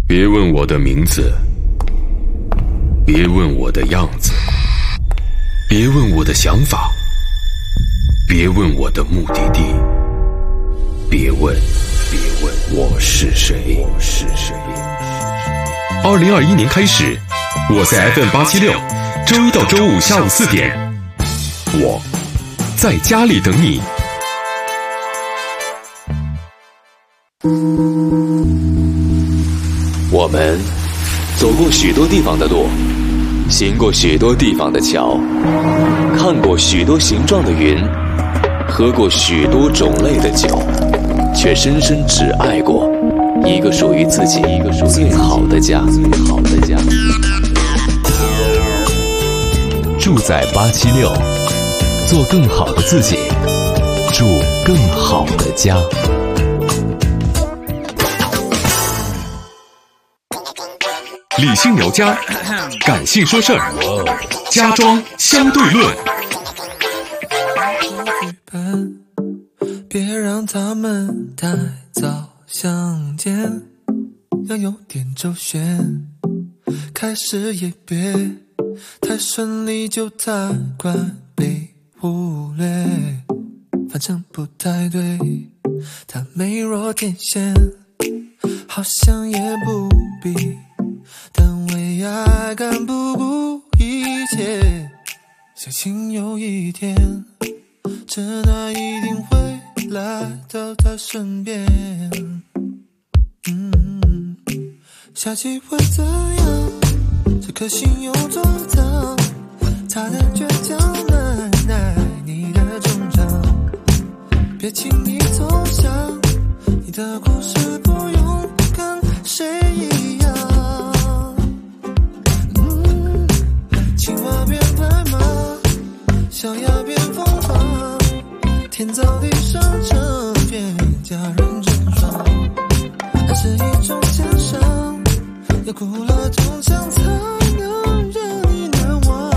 别问我的名字，别问我的样子，别问我的想法，别问我的目的地，别问我是谁。2021年开始，我在 FM876，周一到周五下午4点，我在家里等你。 我们走过许多地方的路，行过许多地方的桥，看过许多形状的云，喝过许多种类的酒，却深深只爱过一个属于自己最好的家。住在876，做更好的自己，住更好的家。 理性聊家，感性说事儿，家装相对论。 别让他们太早相见，要有点周旋，开始也别太顺利就太快被忽略，反正不太对，他美若天仙，好像也不必，但为爱敢不顾一切，相信有一天真爱一定会来到他身边。下集会怎样？这颗心有多烫？他的倔强难耐你的忠诚，别轻易投降，你的故事不用跟谁一样。青蛙变白马，小鸭变凤凰，天造地设成片家人真爽，爱是一种鉴赏，要哭了中枪才能让你难忘。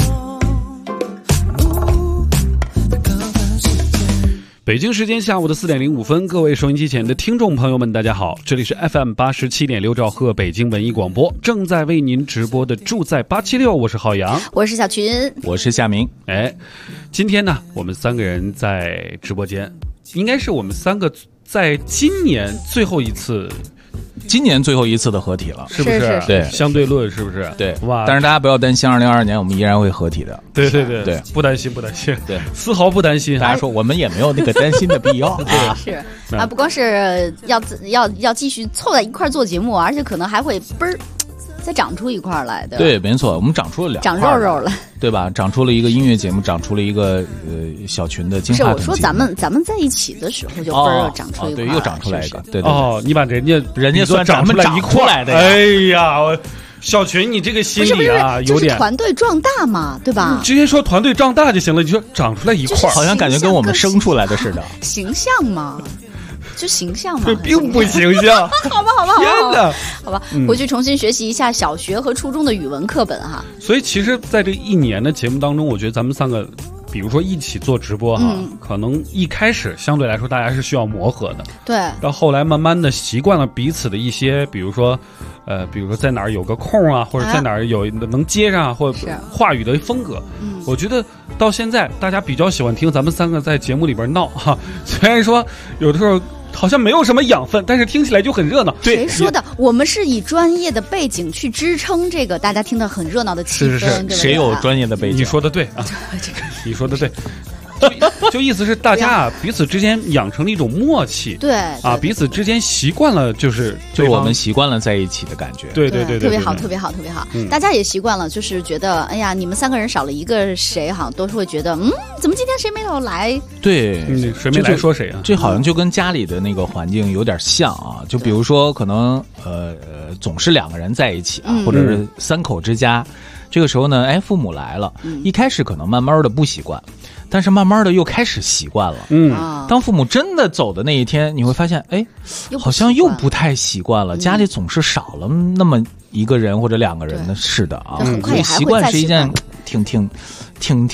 北京时间下午的4点05分，各位收音机前的听众朋友们，大家好，这里是 FM87.6兆赫北京文艺广播，正在为您直播的住在876，我是浩洋， 我是小群， 我是夏明。 今天呢，我们3个人在直播间，应该是我们3个在今年最后一次的合体了， 是不是？ 对， 相对论是不是？ 对， 哇！ 但是大家不要担心，2022年我们依然会合体的。 对，不担心， 对， 丝毫不担心。 大家说我们也没有那个担心的必要啊。 是啊，不光是要继续凑在一块做节目，而且可能还会再长出一块来的。 对，没错，我们长出了2块， 长肉肉了， 对吧？长出了一个音乐节目，长出了一个小群的金话筒。 是我说咱们在一起的时候就又长出一块， 对，又长出来一个，对。 你把人家算长出来一块的。 哎呀，小群，你这个心理啊，有点团队壮大嘛，对吧？ 直接说团队壮大就行了，你说长出来一块， 好像感觉跟我们生出来的似的。 形象嘛。就形象嘛， 这并不形象。 好吧， 天哪， 好吧，回去重新学习一下小学和初中的语文课本哈。 所以其实在这1年的节目当中，我觉得咱们3个比如说一起做直播哈，可能一开始相对来说大家是需要磨合的， 对， 到后来慢慢的习惯了彼此的一些，比如说在哪儿有个空啊，或者在哪儿有能接上，或者话语的风格，我觉得到现在大家比较喜欢听咱们3个在节目里边闹哈，虽然说有的时候好像没有什么养分，但是听起来就很热闹。 谁说的？我们是以专业的背景去支撑这个大家听得很热闹的气氛，对不对？ 谁有专业的背景？ 你说的对啊，你说的对。就意思是大家啊彼此之间养成了一种默契， 对啊，彼此之间习惯了，就我们习惯了在一起的感觉， 对， 特别好，特别好。大家也习惯了，就是觉得哎呀，你们3个人少了一个谁，好像都是会觉得怎么今天谁没有来？ 对， 谁没来说谁啊？ 这好像就跟家里的那个环境有点像啊，就比如说可能总是2个人在一起啊，或者是3口之家，这个时候呢，父母来了，一开始可能慢慢的不习惯。但是慢慢的又开始习惯了，当父母真的走的那一天，你会发现，好像又不太习惯了，家里总是少了那么1个人或者2个人的，是的啊， 很快也还会习惯是一件挺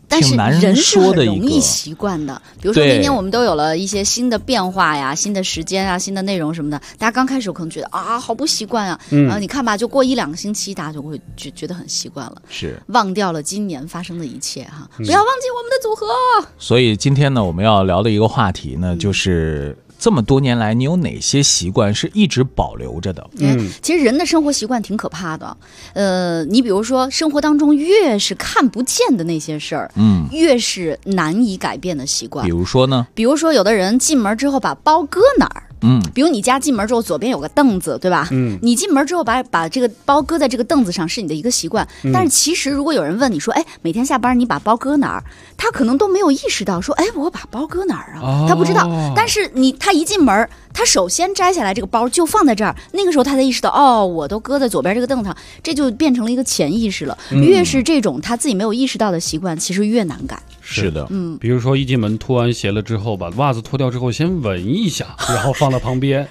但是人是很的容易习惯的，比如说明年我们都有了一些新的变化呀、新的时间啊、新的内容什么的，大家刚开始可能觉得啊好不习惯啊，你看吧，就过1-2个星期，大家就会觉得很习惯了， 是忘掉了今年发生的一切哈，不要忘记我们的组合。 所以今天呢，我们要聊的一个话题呢，就是这么多年来，你有哪些习惯是一直保留着的？ 其实人的生活习惯挺可怕的。你比如说，生活当中越是看不见的那些事儿，越是难以改变的习惯。 比如说呢？ 比如说，有的人进门之后把包搁哪儿？比如你家进门之后左边有个凳子，对吧？你进门之后把这个包搁在这个凳子上是你的一个习惯，但是其实如果有人问你说，哎，每天下班你把包搁哪儿？他可能都没有意识到说，哎，我把包搁哪儿啊？他不知道。但是他一进门，他首先摘下来这个包就放在这儿，那个时候他才意识到，哦，我都搁在左边这个凳子上，这就变成了一个潜意识了。越是这种他自己没有意识到的习惯，其实越难改。 是的， 比如说一进门脱完鞋了之后，把袜子脱掉之后先闻一下，然后放到旁边。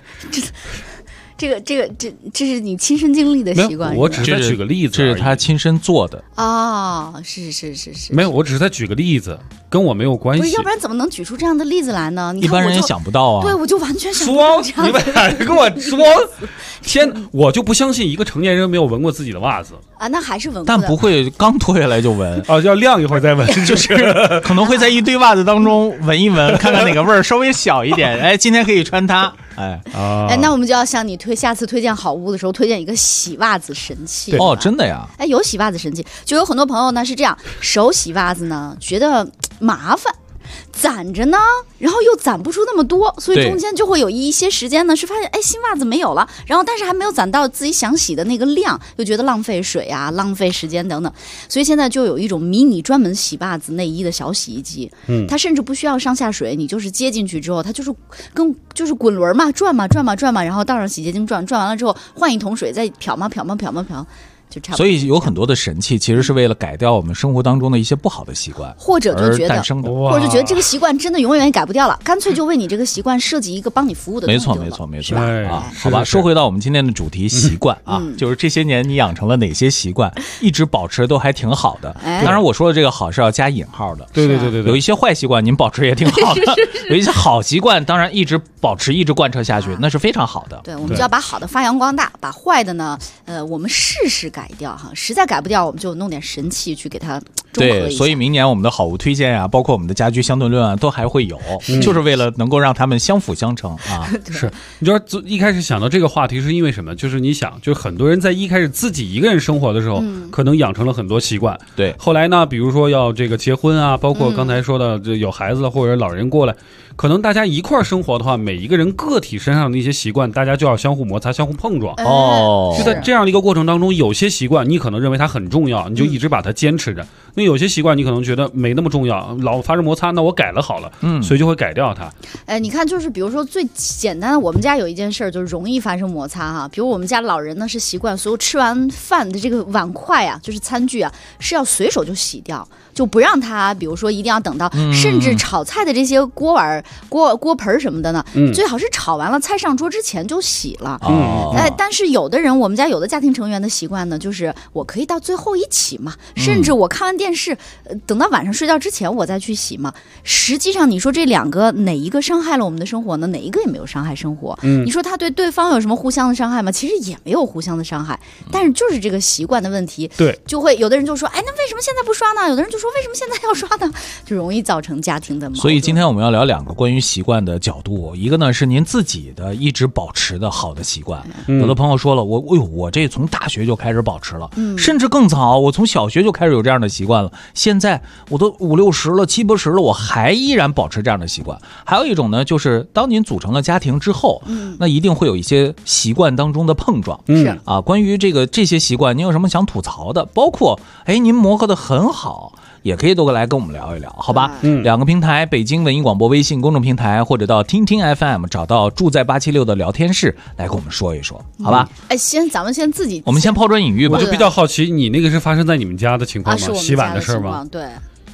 这是你亲身经历的习惯。 我只是在举个例子， 这是他亲身做的啊，是。 没有，我只是在举个例子，跟我没有关系。 不是，要不然怎么能举出这样的例子来呢？ 一般人也想不到啊。 对，我就完全想不到这样。 你们俩跟我说，天，我就不相信一个成年人没有闻过自己的袜子啊，那还是闻过的， 但不会刚脱下来就闻啊，要晾一会儿再闻， 就是可能会在一堆袜子当中闻一闻，看看哪个味儿稍微小一点，哎，今天可以穿它。哎， 那我们就要向你下次推荐好物的时候，推荐一个洗袜子神器。 哦，真的呀？ 哎，有洗袜子神器，就有很多朋友呢是这样，手洗袜子呢觉得麻烦，攒着呢，然后又攒不出那么多，所以中间就会有一些时间呢是发现，哎，新袜子没有了，然后但是还没有攒到自己想洗的那个量，又觉得浪费水啊、浪费时间等等，所以现在就有一种迷你专门洗袜子内衣的小洗衣机，它甚至不需要上下水，你就是接进去之后，它就是滚轮嘛，转嘛，然后倒上洗洁精转完了之后，换一桶水再漂嘛。 所以有很多的神器其实是为了改掉我们生活当中的一些不好的习惯， 或者就觉得这个习惯真的永远也改不掉了，干脆就为你这个习惯设计一个帮你服务的东西。 没错啊！好吧，说回到我们今天的主题，习惯啊，就是这些年你养成了哪些习惯，一直保持都还挺好的。当然，我说的这个好是要加引号的。 对， 有一些坏习惯您保持也挺好的，有一些好习惯当然一直保持、一直贯彻下去，那是非常好的。 对，我们就要把好的发扬光大，把坏的呢，我们试改掉哈，实在改不掉，我们就弄点神器去给它中和一下。 对，所以明年我们的好物推荐啊，包括我们的家居相对论啊，都还会有，就是为了能够让他们相辅相成啊。 是，你知道一开始想到这个话题是因为什么？就是你想，就是很多人在一开始自己一个人生活的时候，可能养成了很多习惯。 对， 后来呢，比如说要这个结婚啊，包括刚才说的有孩子了或者老人过来，可能大家一块儿生活的话，每一个人个体身上的一些习惯，大家就要相互摩擦、相互碰撞。 哦， 就在这样的一个过程当中，有些习惯你可能认为它很重要，你就一直把它坚持着。那有些习惯你可能觉得没那么重要，老发生摩擦，那我改了好了，所以就会改掉它。 你看，就是比如说最简单的，我们家有一件事就是容易发生摩擦哈，比如我们家老人呢是习惯所有吃完饭的这个碗筷啊，就是餐具啊，是要随手就洗掉，就不让它，比如说一定要等到，甚至炒菜的这些锅碗、锅盆什么的呢，最好是炒完了菜上桌之前就洗了。但是有的人，我们家有的家庭成员的习惯呢，就是我可以到最后一起嘛，甚至我看完电视，等到晚上睡觉之前我再去洗嘛。实际上，你说这两个哪一个伤害了我们的生活呢？哪一个也没有伤害生活。你说他对对方有什么互相的伤害吗？其实也没有互相的伤害，但是就是这个习惯的问题， 对， 就会有的人就说，哎，那为什么现在不刷呢？有的人就说，为什么现在要刷呢？就容易造成家庭的矛盾。 所以今天我们要聊两个关于习惯的角度，一个呢是您自己的一直保持的好的习惯。有的朋友说了，我这从大学就开始保持了，甚至更早，我从小学就开始有这样的习惯了。现在我都50、60了、70、80了，我还依然保持这样的习惯。还有一种呢，就是当您组成了家庭之后，那一定会有一些习惯当中的碰撞。 是啊，关于这些习惯，您有什么想吐槽的？包括您磨合的很好，也可以都来跟我们聊一聊，好吧？两个平台，北京文艺广播微信公众平台，或者到听听 FM 找到住在876的聊天室来跟我们说一说，好吧？ 咱们先自己， 我们先抛砖引玉吧。 我就比较好奇，你那个是发生在你们家的情况吗？洗碗的事吗？ 对。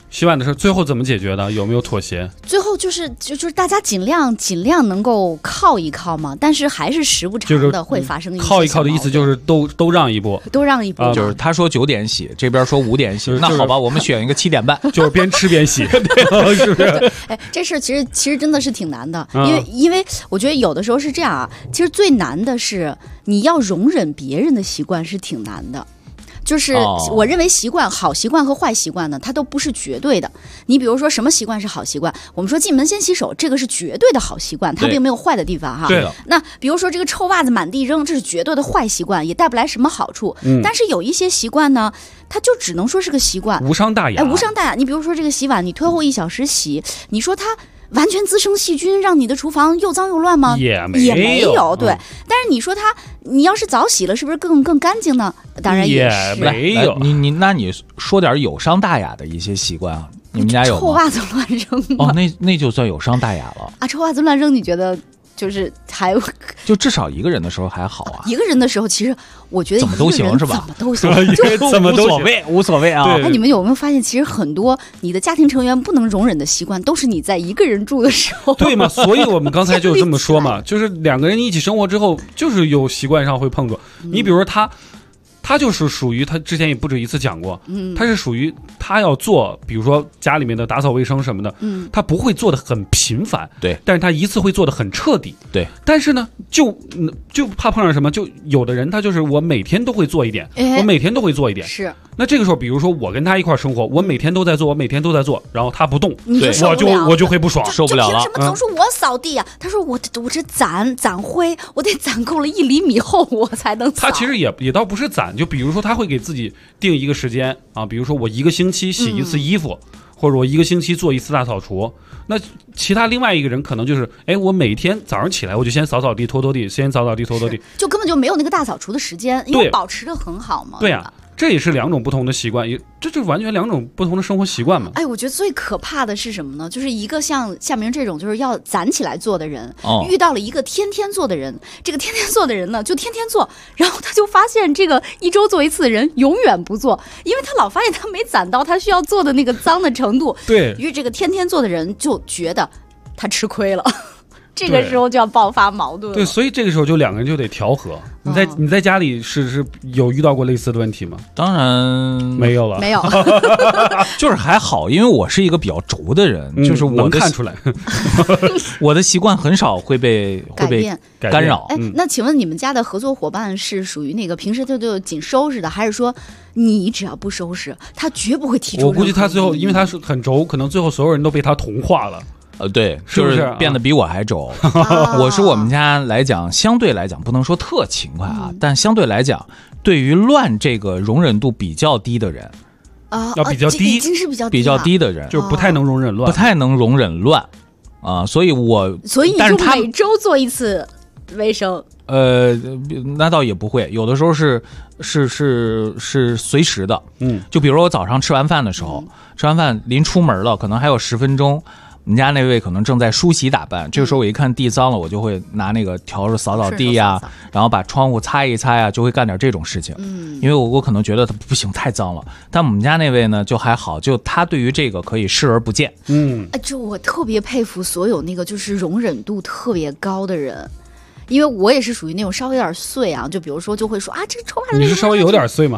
洗碗的事最后怎么解决的？有没有妥协？ 最后就是大家尽量能够靠一靠嘛，但是还是时不常的会发生一些靠一靠的意思就是都让一步， 都让一步， 就是他说9点洗，这边说5点洗，那好吧，我们选一个7点半， 就是边吃边洗，对，是不是？ 哎，这事其实真的是挺难的，因为我觉得有的时候是这样啊，其实最难的是你要容忍别人的习惯是挺难的。就是我认为好习惯和坏习惯呢，它都不是绝对的。你比如说什么习惯是好习惯？我们说进门先洗手，这个是绝对的好习惯，它并没有坏的地方哈。 对了， 那比如说这个臭袜子满地扔，这是绝对的坏习惯，也带不来什么好处。但是有一些习惯呢，它就只能说是个习惯， 无伤大雅。 无伤大雅。你比如说这个洗碗，你推后1小时洗，你说它完全滋生细菌，让你的厨房又脏又乱吗？ 也没有，对。但是你说你要是早洗了，是不是更干净呢？当然也是。 没有。 那你说点有伤大雅的一些习惯啊？你们家有吗？ 臭袜子乱扔哦，那就算有伤大雅了啊！臭袜子乱扔，你觉得？就是就至少一个人的时候还好啊。 一个人的时候，其实我觉得怎么都行是吧？ 怎么都行， 怎么都无所谓啊。 那你们有没有发现，其实很多你的家庭成员不能容忍的习惯，都是你在一个人住的时候。 对嘛？所以我们刚才就这么说嘛，就是2个人一起生活之后，就是有习惯上会碰撞。你比如说他就是属于他之前也不止一次讲过，他是属于他要做，比如说家里面的打扫卫生什么的，他不会做的很频繁， 对， 但是他一次会做的很彻底， 对。 但是呢，就怕碰上什么，就有的人他就是我每天都会做一点，我每天都会做一点， 是。 那这个时候，比如说我跟他一块生活，我每天都在做，然后他不动， 对， 我就会不爽， 受不了了。 凭什么总是我扫地呀？他说我这攒灰，我得攒够了1厘米厚，我才能扫。 他其实也倒不是攒，就比如说他会给自己定一个时间啊，比如说我1个星期洗1次衣服，或者我1个星期做1次大扫除。那其他另外一个人可能就是，我每天早上起来我就先扫扫地、拖拖地，先扫扫地、拖拖地， 就根本就没有那个大扫除的时间，因为保持得很好嘛。 对呀。这也是2种不同的习惯，这就完全2种不同的生活习惯嘛。 我觉得最可怕的是什么呢？就是一个像夏明这种就是要攒起来做的人，遇到了一个天天做的人，这个天天做的人呢就天天做，然后他就发现这个1周做1次的人永远不做，因为他老发现他没攒到他需要做的那个脏的程度。 对， 于是这个天天做的人就觉得他吃亏了。这个时候就要爆发矛盾了。 对，所以这个时候就2个人就得调和。你在家里是有遇到过类似的问题吗？ 当然没有了， 没有， 就是还好，因为我是一个比较轴的人，就是我能看出来， 我的习惯很少会被干扰。 那请问你们家的合作伙伴是属于那个平时就紧收拾的，还是说你只要不收拾，他绝不会提出？ 我估计他最后，因为他是很轴，可能最后所有人都被他同化了。 对， 是不是变得比我还轴？我是我们家来讲，相对来讲不能说特勤快啊，但相对来讲，对于乱这个容忍度比较低的人要比较低， 已经是比较低的人， 就不太能容忍乱， 不太能容忍乱啊，所以你就每周做1次卫生。 那倒也不会，有的时候是随时的，就比如说我早上吃完饭的时候，吃完饭临出门了，可能还有10分钟。我们家那位可能正在梳洗打扮，这个时候我一看地脏了，我就会拿那个笤帚扫扫地呀，然后把窗户擦一擦呀，就会干点这种事情。因为我可能觉得它不行，太脏了。但我们家那位呢就还好，就他对于这个可以视而不见。 就我特别佩服所有那个就是容忍度特别高的人。因为我也是属于那种稍微有点碎啊，就比如说就会说啊，这个臭袜子你是稍微有点碎吗？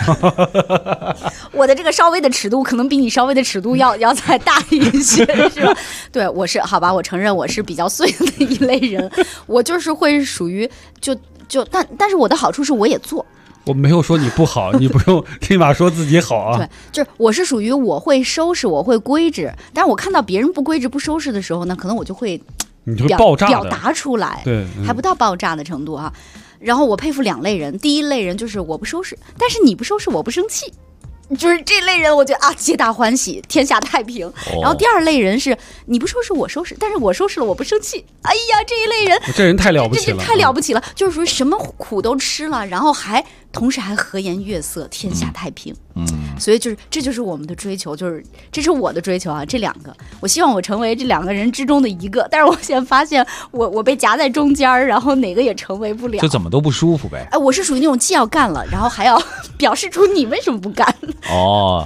我的这个稍微的尺度可能比你稍微的尺度要再大一些，是吧？对，我是好吧，我承认我是比较碎的一类人，我就是会属于但是我的好处是我也做。 我没有说你不好，你不用立马说自己好啊。 对，就是我是属于我会收拾，我会规制，但是我看到别人不规制不收拾的时候呢，可能我就会。 你就会爆炸表达出来， 对， 还不到爆炸的程度啊。然后我佩服2类人，第一类人就是我不收拾，但是你不收拾我不生气，就是这类人，我觉得啊，皆大欢喜，天下太平。然后第2类人是你不收拾我收拾，但是我收拾了我不生气。哎呀，这一类人， 这人太了不起了， 太了不起了，就是属于什么苦都吃了，然后同时还和颜悦色，天下太平。所以这就是我们的追求，这是我的追求啊。这2个，我希望我成为这2个人之中的一个，但是我现在发现我被夹在中间，然后哪个也成为不了， 就怎么都不舒服呗。 我是属于那种既要干了，然后还要表示出你为什么不干。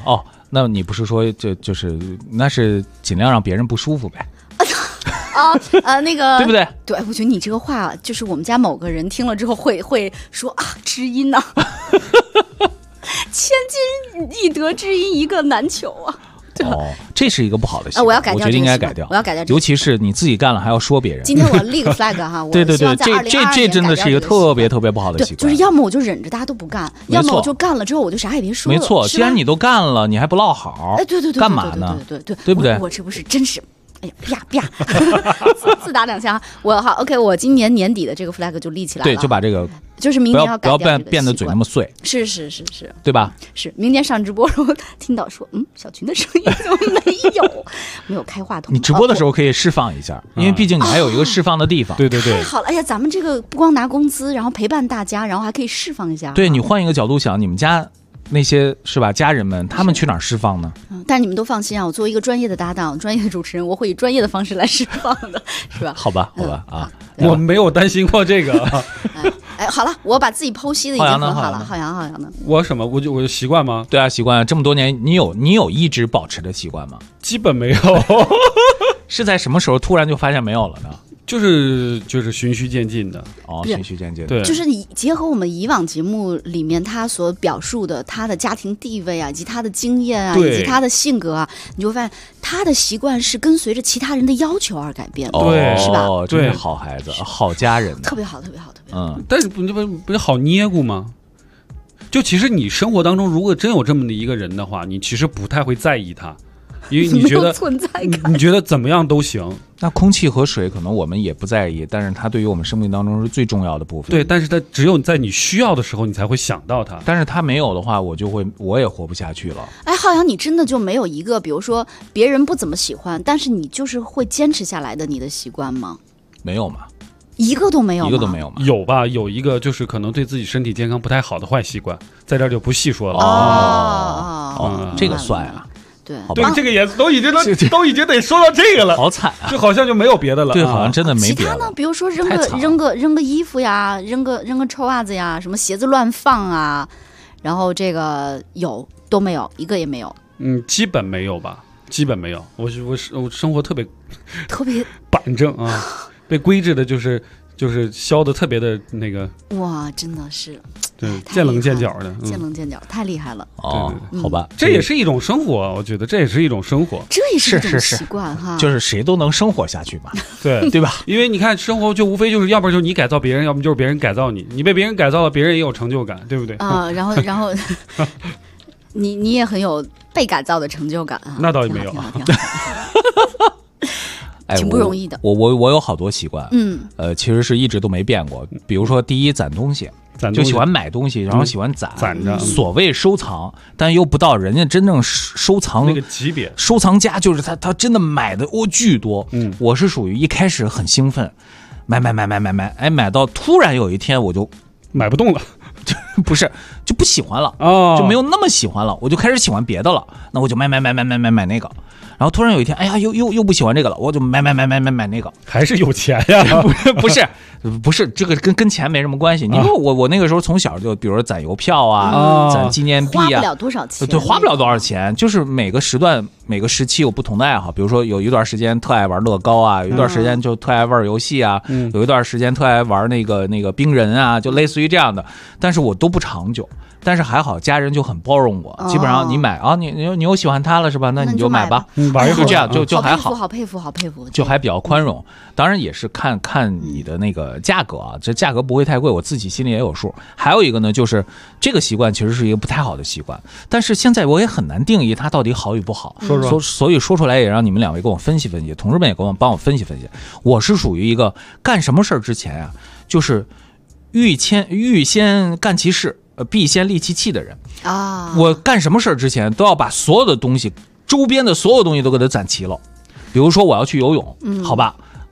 那你不是说就是那是尽量让别人不舒服呗？ 那个对不对？ 对，我觉得你这个话就是我们家某个人听了之后会说啊，知音呐、千金易得，知音一个难求啊。 哦，这是一个不好的习惯， 我要改掉， 我觉得应该改掉。 我要改掉， 尤其是你自己干了还要说别人。 今天我立个 flag 哈， 对对对， 这真的是一个特别特别不好的习惯。 就是要么我就忍着大家都不干，要么我就干了之后我就啥也别说了。 没错，既然你都干了，你还不落好， 哎，对， 干嘛呢？ 对不对？ 我这不是真是。哎呀，啪，自打2枪。我好 OK， 我今年年底的这个 flag 就立起来了。 对，就把这个， 就是明年要改掉不要变得嘴那么碎。 是， 对吧？ 是，明年上直播时候听到说，小群的声音怎么没有开话筒？ 你直播的时候可以释放一下，因为毕竟你还有一个释放的地方。 对， 太好了！哎呀，咱们这个不光拿工资，然后陪伴大家，然后还可以释放一下。 对，你换一个角度想，你们家那些是吧？家人们他们去哪儿释放呢？ 但是你们都放心啊，我作为一个专业的搭档、专业的主持人，我会以专业的方式来释放的，是吧？ 好吧啊， 我没有担心过这个。 哎，好了，我把自己剖析的已经很好了。浩洋呢？ 我什么？我就习惯吗？ 对啊，习惯。这么多年，你有一直保持的习惯吗？ 基本没有。 是在什么时候突然就发现没有了呢？ 就是循序渐进的循序渐进。 对， 就是你结合我们以往节目里面他所表述的他的家庭地位啊，以及他的经验啊，以及他的性格啊，你就会发现他的习惯是跟随着其他人的要求而改变的， 对， 是吧？ 真是好孩子，好家人， 特别好。 但是不是好捏咕吗？就其实你生活当中如果真有这么的一个人的话，你其实不太会在意他。因为你觉得存在感， 你觉得怎么样都行。 那空气和水可能我们也不在意，但是它对于我们生命当中是最重要的部分。 对，但是它只有在你需要的时候，你才会想到它。 但是它没有的话，我也活不下去了。 哎，浩洋，你真的就没有一个，比如说别人不怎么喜欢，但是你就是会坚持下来的你的习惯吗？ 没有吗？ 一个都没有吗？ 一个都没有吗？ 有吧，有一个就是可能对自己身体健康不太好的坏习惯，在这儿就不细说了。 这个算啊。 对， 这个也都已经得说到这个了， 好惨啊！ 就好像就没有别的了。 对，好像真的没别的。 其他呢？比如说扔个衣服呀，扔个臭袜子呀，什么鞋子乱放啊，然后这个都没有，一个也没有。 基本没有吧，基本没有。我生活特别板正啊，被规制的就是削的特别的那个。 哇，真的是。 对，见棱见角的， 见棱见角，太厉害了。 对，好吧， 这也是一种生活，我觉得这也是一种生活， 这也是一种习惯哈。 就是谁都能生活下去嘛， 对吧？ 因为你看，生活就无非就是要不然就是你改造别人，要么就是别人改造你，你被别人改造了，别人也有成就感，对不对？ 啊，然后你也很有被改造的成就感啊。 那倒也没有。 挺不容易的。 我有好多习惯，其实是一直都没变过。比如说，第一，攒东西，就喜欢买东西，然后喜欢攒着。 所谓收藏，但又不到人家真正收藏那个级别。 收藏家就是他真的买的巨多。我是属于一开始很兴奋，买，哎，买到突然有一天我就买不动了。 不是，就不喜欢了， 就没有那么喜欢了，我就开始喜欢别的了，那我就买那个，然后突然有一天，哎呀，又不喜欢这个了，我就买那个， 还是有钱呀？ 不是，这个跟钱没什么关系。你说我那个时候从小就，比如说攒邮票啊，攒纪念币啊， 花不了多少钱， 对，花不了多少钱，就是每个时段每个时期有不同的爱好，比如说有一段时间特爱玩乐高啊，有一段时间就特爱玩游戏啊，有一段时间特爱玩那个冰人啊，就类似于这样的，但是我都不长久。但是还好，家人就很包容我，基本上你买啊，你有喜欢它了是吧？那你就买吧，就这样，就还好， 好佩服， 就还比较宽容。当然也是看你的那个价格啊，这价格不会太贵，我自己心里也有数。还有一个呢，就是这个习惯其实是一个不太好的习惯，但是现在我也很难定义它到底好与不好。所以说出来也让你们两位跟我分析分析，同事们也帮我分析分析。我是属于一个干什么事儿之前啊，就是预先干其事。必先利其器的人啊！我干什么事儿之前都要把所有的东西、周边的所有东西都给它攒齐了。比如说我要去游泳，好吧，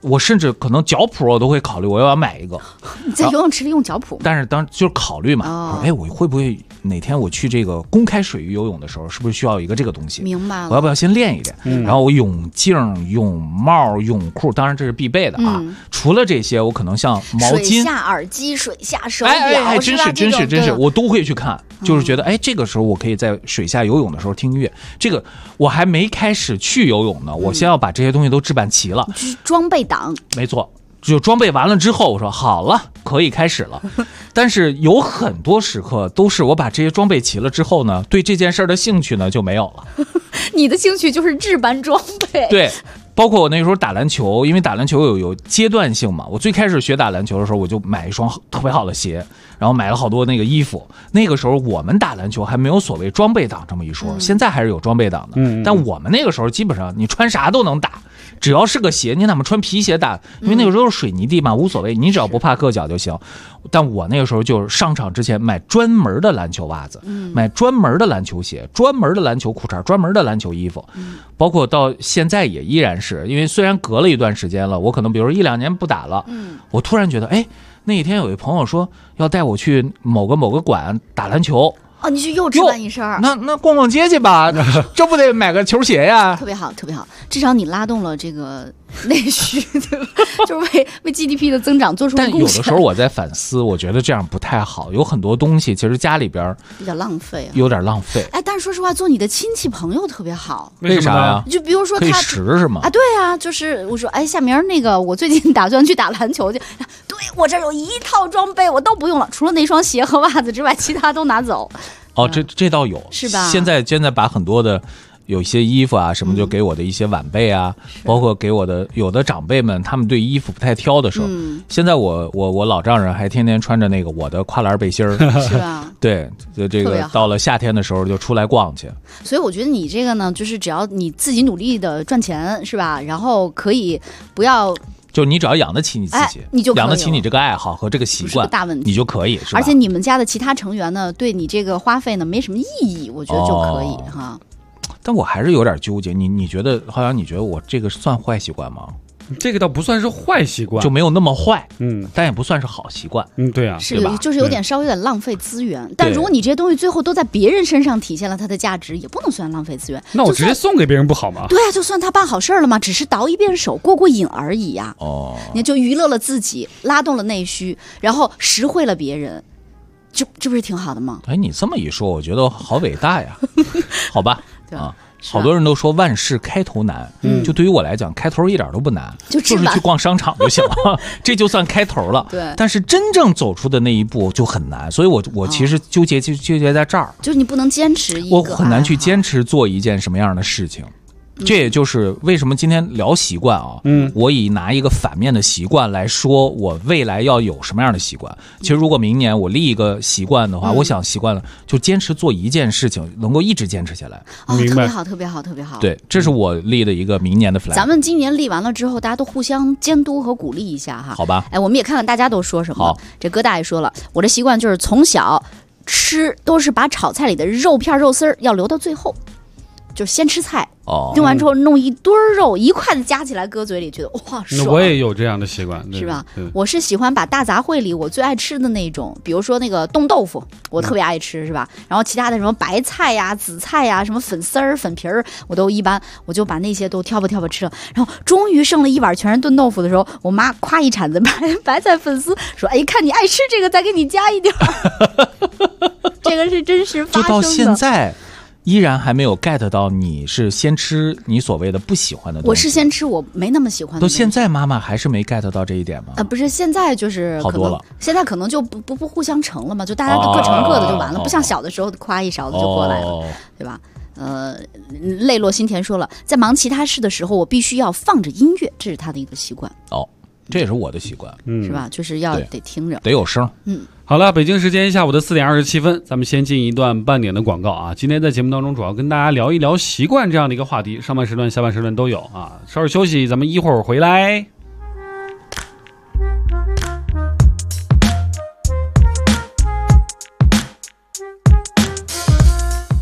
我甚至可能脚蹼我都会考虑我要买一个。 你在游泳池里用脚蹼？ 但是当就是考虑嘛，哎，我会不会哪天我去这个公开水域游泳的时候，是不是需要一个这个东西？ 明白了。 我要不要先练一练？然后我泳镜、泳帽、泳裤，当然这是必备的啊。除了这些，我可能像毛巾、 水下耳机、水下手表， 真是，我都会去看。就是觉得，哎，这个时候我可以在水下游泳的时候听音乐。这个我还没开始去游泳呢，我先要把这些东西都置办齐了。 就是装备党。 没错。就装备完了之后，我说好了，可以开始了。但是有很多时刻都是我把这些装备齐了之后呢，对这件事的兴趣呢就没有了。 你的兴趣就是置办装备。 对，包括我那时候打篮球，因为打篮球有阶段性嘛。我最开始学打篮球的时候，我就买一双特别好的鞋，然后买了好多那个衣服。那个时候我们打篮球还没有所谓装备党这么一说，现在还是有装备党的。但我们那个时候基本上你穿啥都能打。只要是个鞋，你哪怕穿皮鞋打，因为那个时候是水泥地嘛，无所谓，你只要不怕硌脚就行。但我那个时候就是上场之前买专门的篮球袜子，买专门的篮球鞋，专门的篮球裤衩，专门的篮球衣服，包括到现在也依然是，因为虽然隔了一段时间了，我可能比如说1-2年不打了，我突然觉得，哎，那一天有一朋友说要带我去某个馆打篮球。 哦，你去又置办一身儿， 那逛逛街去吧，这不得买个球鞋呀？ 特别好，特别好，至少你拉动了这个内需，对吧？就是为 GDP 的增长做出了贡献。 但有的时候我在反思，我觉得这样不太好，有很多东西其实家里边比较浪费， 有点浪费。 哎，但是说实话，做你的亲戚朋友特别好。 为啥呀？ 就比如说他可以食是吗？ 啊，对啊，就是我说，哎，夏明那个，我最近打算去打篮球去，对我这有一套装备，我都不用了，除了那双鞋和袜子之外，其他都拿走。 哦，这倒有， 是吧？ 现在把很多的有一些衣服啊什么，就给我的一些晚辈啊，包括给我的有的长辈们，他们对衣服不太挑的时候，现在我老丈人还天天穿着那个我的跨栏背心儿， 是吧？ 对，就这个到了夏天的时候就出来逛去。 所以我觉得你这个呢，就是只要你自己努力的赚钱，是吧？然后可以不要。 就你只要养得起你自己， 你就养得起你这个爱好和这个习惯， 大问题， 你就可以，是吧？ 而且你们家的其他成员呢，对你这个花费呢没什么意义，我觉得就可以哈。 但我还是有点纠结，你觉得，好像你觉得我这个算坏习惯吗？ 这个倒不算是坏习惯， 就没有那么坏，但也不算是好习惯， 对啊， 是就是稍微有点浪费资源。但如果你这些东西最后都在别人身上体现了它的价值，也不能算浪费资源。 那我直接送给别人不好吗？ 对啊，就算他办好事了嘛，只是倒一遍手过瘾而已呀。哦，你就娱乐了自己，拉动了内需，然后实惠了别人，这不是挺好的吗？ 哎，你这么一说，我觉得好伟大呀。好吧，啊。好多人都说万事开头难，就对于我来讲，开头一点都不难，就是去逛商场就行了，这就算开头了。 对， 但是真正走出的那一步就很难，所以我其实纠结在这儿， 就是你不能坚持一个， 我很难去坚持做一件什么样的事情。这也就是为什么今天聊习惯啊，我以拿一个反面的习惯来说，我未来要有什么样的习惯。其实如果明年我立一个习惯的话，我想习惯了就坚持做一件事情，能够一直坚持下来。 哦，特别好，特别好，特别好。 对，这是我立的一个明年的 flag。 咱们今年立完了之后，大家都互相监督和鼓励一下哈。 好吧。 哎，我们也看看大家都说什么。 好， 这哥大爷说了，我的习惯就是从小吃都是把炒菜里的肉片肉丝儿要留到最后。就先吃菜，用完之后弄一堆肉，一筷子夹起来搁嘴里，觉得哇爽。 我也有这样的习惯， 是吧？我是喜欢把大杂烩里我最爱吃的那种，比如说那个冻豆腐，我特别爱吃，是吧？然后其他的什么白菜呀、紫菜呀、什么粉丝儿、粉皮儿，我都一般，我就把那些都挑吧吃了。然后终于剩了一碗全是炖豆腐的时候，我妈夸一铲子白菜粉丝，说：“哎，看你爱吃这个，再给你加一点。”这个是真实发生的。 就到现在。依然还没有 get 到你是先吃你所谓的不喜欢的东西。 我是先吃我没那么喜欢的。 到现在妈妈还是没 get 到这一点吗？ 不是，现在就是好多了。 现在可能就不互相盛了嘛，就大家各盛各的就完了，不像小的时候夸一勺子就过来了，对吧？泪落心田说了，在忙其他事的时候，我必须要放着音乐，这是他的一个习惯。 哦，这也是我的习惯， 是吧？就是要得听着， 得有声。 好了，北京时间下午的4点27分，咱们先进一段半点的广告啊。今天在节目当中主要跟大家聊一聊习惯这样的一个话题，上半时段、下半时段都有啊。稍事休息，咱们一会儿回来。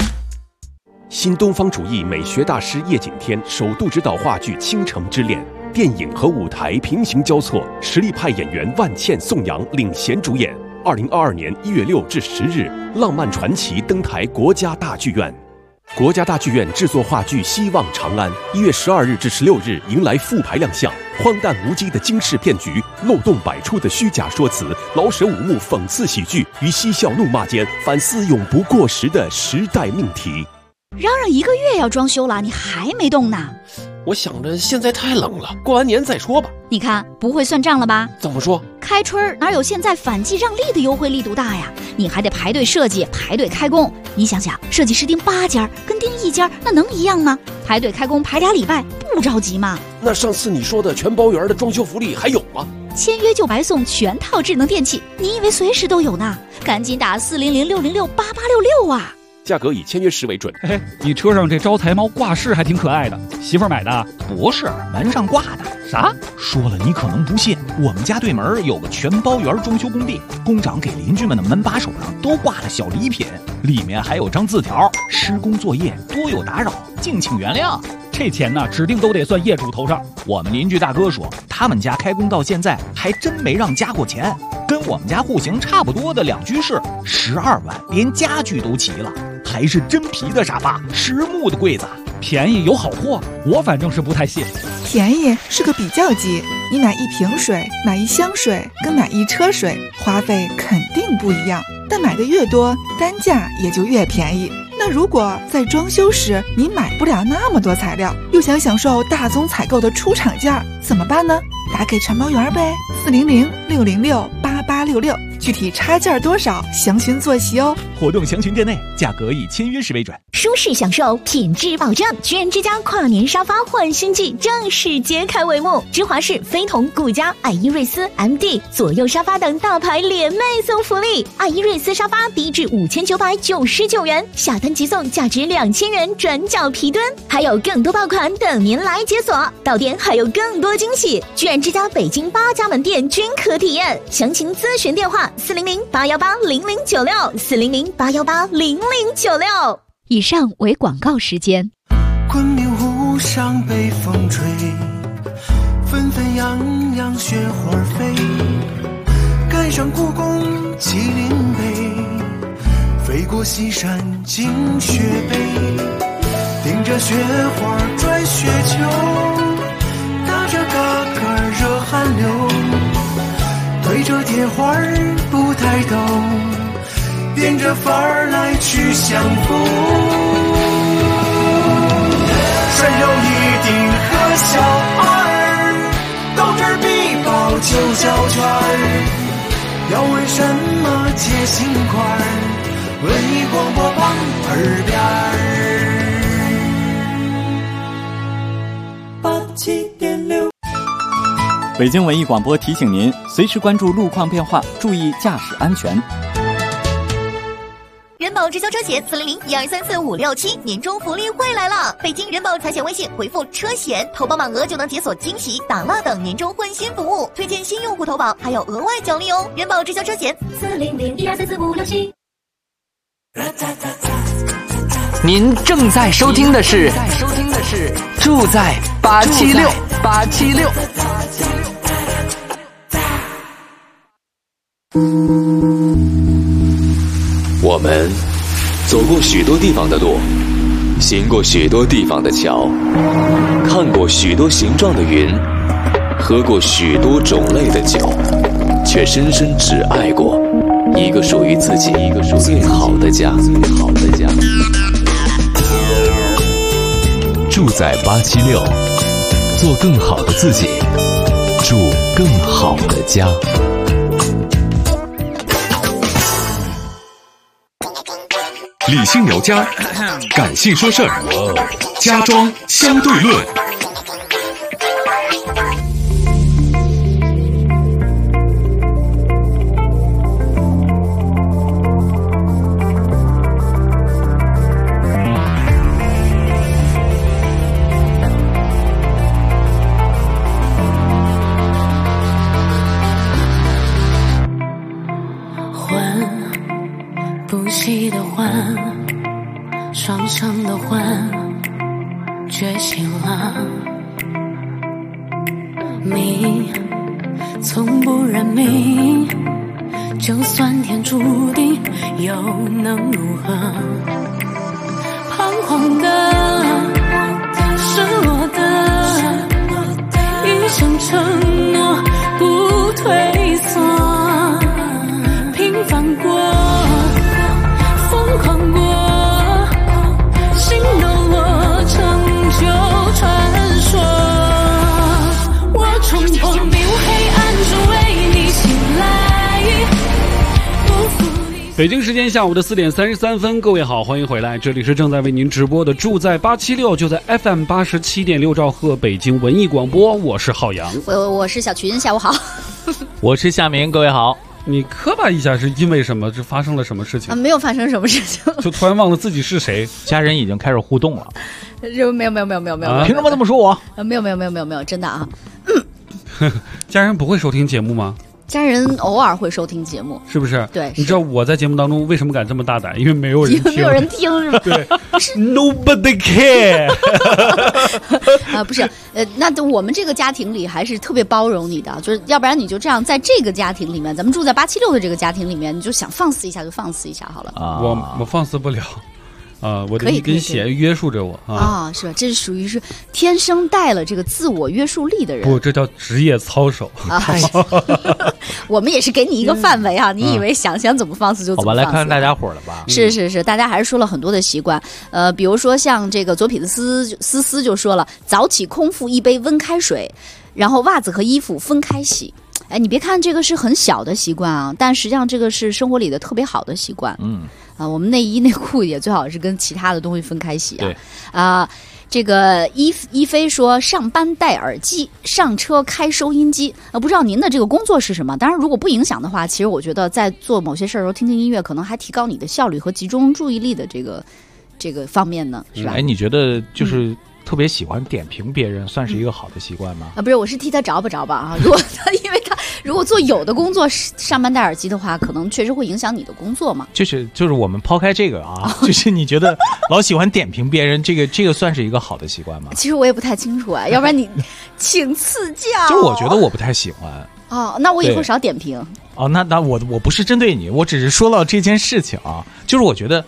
新东方主义美学大师叶景天首度执导话剧《倾城之恋》， 电影和舞台平行交错，实力派演员万茜、宋阳领衔主演。2022年1月6至10日，《浪漫传奇》登台国家大剧院。国家大剧院制作话剧《希望长安》，1月12日至16日迎来复排亮相。荒诞无稽的惊世骗局，漏洞百出的虚假说辞，老舍五幕讽刺喜剧于嬉笑怒骂间反思永不过时的时代命题。 嚷嚷1个月要装修了，你还没动呢？ 我想着现在太冷了，过完年再说吧。 你看不会算账了吧？ 怎么说？ 开春哪有现在反季让利的优惠力度大呀？你还得排队设计，排队开工。你想想，设计师订8家跟订1家那能一样吗？排队开工排2礼拜，不着急吗？那上次你说的全包圆的装修福利还有吗？ 签约就白送全套智能电器，你以为随时都有呢？赶紧打400-606-8866啊！ 价格以签约时为准。 嘿，你车上这招财猫挂饰还挺可爱的，媳妇儿买的？ 不是，门上挂的。 啥？ 说了你可能不信，我们家对门有个全包圆装修工地，工长给邻居们的门把手上都挂了小礼品，里面还有张字条：施工作业多有打扰，敬请原谅。 这钱呢，指定都得算业主头上。 我们邻居大哥说，他们家开工到现在还真没让加过钱，跟我们家户型差不多的2居室，12万，连家具都齐了，还是真皮的沙发，实木的柜子， 便宜有好货，我反正是不太信。 便宜是个比较级，你买1瓶水，买1箱水，跟买1车水，花费肯定不一样，但买的越多，单价也就越便宜。那如果在装修时你买不了那么多材料，又想享受大宗采购的出厂价，怎么办呢？打给全包圆呗，400-606-8866，具体差价多少，详询坐席哦。 活动详询店内，价格以签约时为准。 舒适享受，品质保障。居然之家跨年沙发换新季正式揭开帷幕，芝华士、飞同、顾家、爱依瑞斯、MD、左右沙发等大牌联袂送福利。爱依瑞斯沙发低至5999元，下单即送价值2000元转角皮墩，还有更多爆款等您来解锁。到店还有更多惊喜，居然之家北京8家门店均可体验。详情咨询电话400-818-0096，400-818-0096。 以上为广告时间。 昆明湖上被风吹，纷纷扬扬雪花飞，赶上故宫麒麟碑，飞过西山进雪碑，顶着雪花转雪球，打着嘎嘎热汗流，对着铁花不抬头，变着法儿来去相逢。山有一定和小儿，斗智必报9小圈儿，要问什么解心块儿，文艺广播旁耳边87.6。 北京文艺广播提醒您，随时关注路况变化，注意驾驶安全。 人保直销车险400-1234567年终福利会来了！北京人保财险微信回复车险，投保满额就能解锁惊喜、打蜡等年终换新服务，推荐新用户投保还有额外奖励哦！人保直销车险400-1234567。 您正在收听的是住在876。 我们走过许多地方的路，行过许多地方的桥，看过许多形状的云，喝过许多种类的酒，却深深只爱过一个属于自己最好的家。住在876，做更好的自己，住更好的家。理性聊家，感性说事儿，家装相对论。 不息的换，双生的换，觉醒了。 命从不认命，就算天注定，又能如何？彷徨的，失落的，一生承诺不退缩，平凡过，疯狂过，心都落成就传说。我冲破迷雾黑暗，只为你醒来，不负你。 北京时间下午的4点33分，各位好，欢迎回来，这里是正在为您直播的住在876，就在 FM 87.6兆赫北京文艺广播，我是浩洋， 我是小群，下午好。 我是夏明，各位好。 你磕巴一下是因为什么？这发生了什么事情？ 没有发生什么事情， 就突然忘了自己是谁。 家人已经开始互动了。 没有， 凭什么这么说我？ 没有，真的啊。 家人不会收听节目吗？ 家人偶尔会收听节目， 是不是？ 对， 你知道我在节目当中为什么敢这么大胆？因为没有人听， 没有人听是吧？ 对，Nobody care 啊，不是，那我们这个家庭里还是特别包容你的，就是要不然你就这样在这个家庭里面，咱们住在876的这个家庭里面，你就想放肆一下就放肆一下好了。 我放肆不了。我的一根弦约束着我啊，是吧？这是属于是天生带了这个自我约束力的人。 不，这叫职业操守啊。我们也是给你一个范围啊，你以为想怎么放肆就怎么放肆。 好吧，来看看大家伙了吧。 是，大家还是说了很多的习惯。比如说像这个左撇子思就说了，早起空腹一杯温开水，然后袜子和衣服分开洗。哎，你别看这个是很小的习惯啊，但实际上这个是生活里的特别好的习惯。我们内衣内裤也最好是跟其他的东西分开洗啊。这个一菲说，上班戴耳机，上车开收音机。不知道您的这个工作是什么？当然，如果不影响的话，其实我觉得在做某些事儿的时候听听音乐，可能还提高你的效率和集中注意力的这个方面呢，是吧？ 你觉得就是特别喜欢点评别人，算是一个好的习惯吗？ 不是，我是替他着吧啊！因为他如果做有的工作上班戴耳机的话，可能确实会影响你的工作嘛。 就是我们抛开这个啊，就是你觉得老喜欢点评别人，这个算是一个好的习惯吗？ 其实我也不太清楚啊，要不然你请赐教。 就是我觉得我不太喜欢。 那我以后少点评。 那我不是针对你，我只是说到这件事情啊，就是我觉得，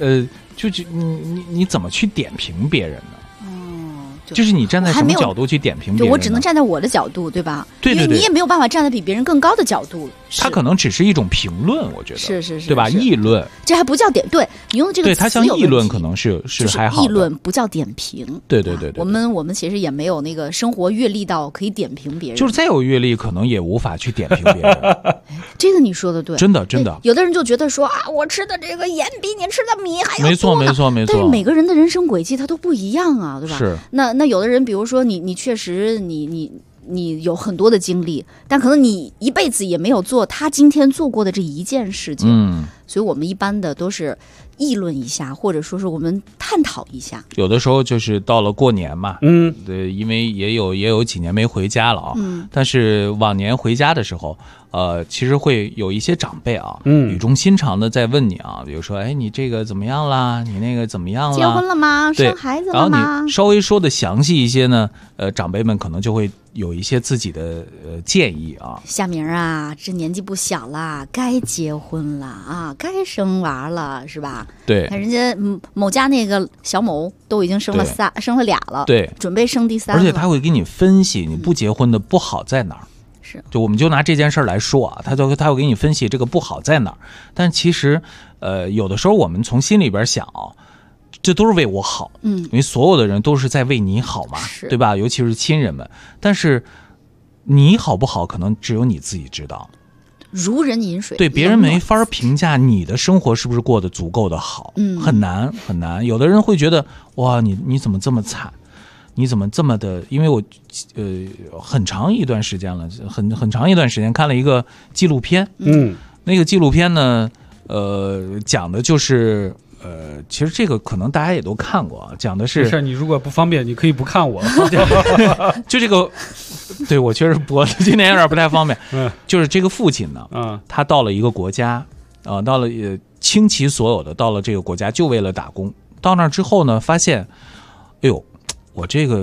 你怎么去点评别人呢？就是你站在什么角度去点评别人？ 我只能站在我的角度，对吧？ 对， 因为你也没有办法站在比别人更高的角度。 它可能只是一种评论，我觉得是， 对吧？议论， 这还不叫点。对你用的这个词， 对它像议论，可能是还好。 议论不叫点评。 对。 我们其实也没有那个生活阅历到可以点评别人。 就是再有阅历，可能也无法去点评别人。 这个你说的对， 真的。 有的人就觉得说我吃的这个盐比你吃的米还要多。 没错。 但是每个人的人生轨迹它都不一样啊，对吧？ 是。 那有的人，比如说你确实你有很多的经历，但可能你一辈子也没有做他今天做过的这一件事情。所以我们一般的都是议论一下，或者说是我们探讨一下。 有的时候就是到了过年嘛，对，因为也有几年没回家了啊。但是往年回家的时候，其实会有一些长辈啊，语重心长的在问你啊，比如说，哎，你这个怎么样啦？你那个怎么样啦？ 结婚了吗？生孩子了吗？ 然后你稍微说的详细一些呢，长辈们可能就会有一些自己的建议啊。 夏明啊，这年纪不小啦，该结婚了啊，该生娃了，是吧？ 对， 看人家某家那个小某都已经生了俩了， 对， 准备生第3了。 而且他会给你分析你不结婚的不好在哪儿。 是， 就我们就拿这件事来说啊，他会给你分析这个不好在哪儿。但其实，有的时候我们从心里边想啊，这都是为我好，因为所有的人都是在为你好嘛，对吧？尤其是亲人们。但是你好不好，可能只有你自己知道。 如人饮水， 对，别人没法评价你的生活是不是过得足够的好，很难。有的人会觉得，哇，你怎么这么惨？你怎么这么的？因为我很长一段时间了，很长一段时间看了一个纪录片，那个纪录片呢，讲的就是其实这个可能大家也都看过啊，讲的是。 没事，你如果不方便，你可以不看我。 就这个，对，我确实我今年有点不太方便。就是这个父亲呢，他到了一个国家，到了倾其所有的到了这个国家，就为了打工。到那之后呢，发现，哎呦，我这个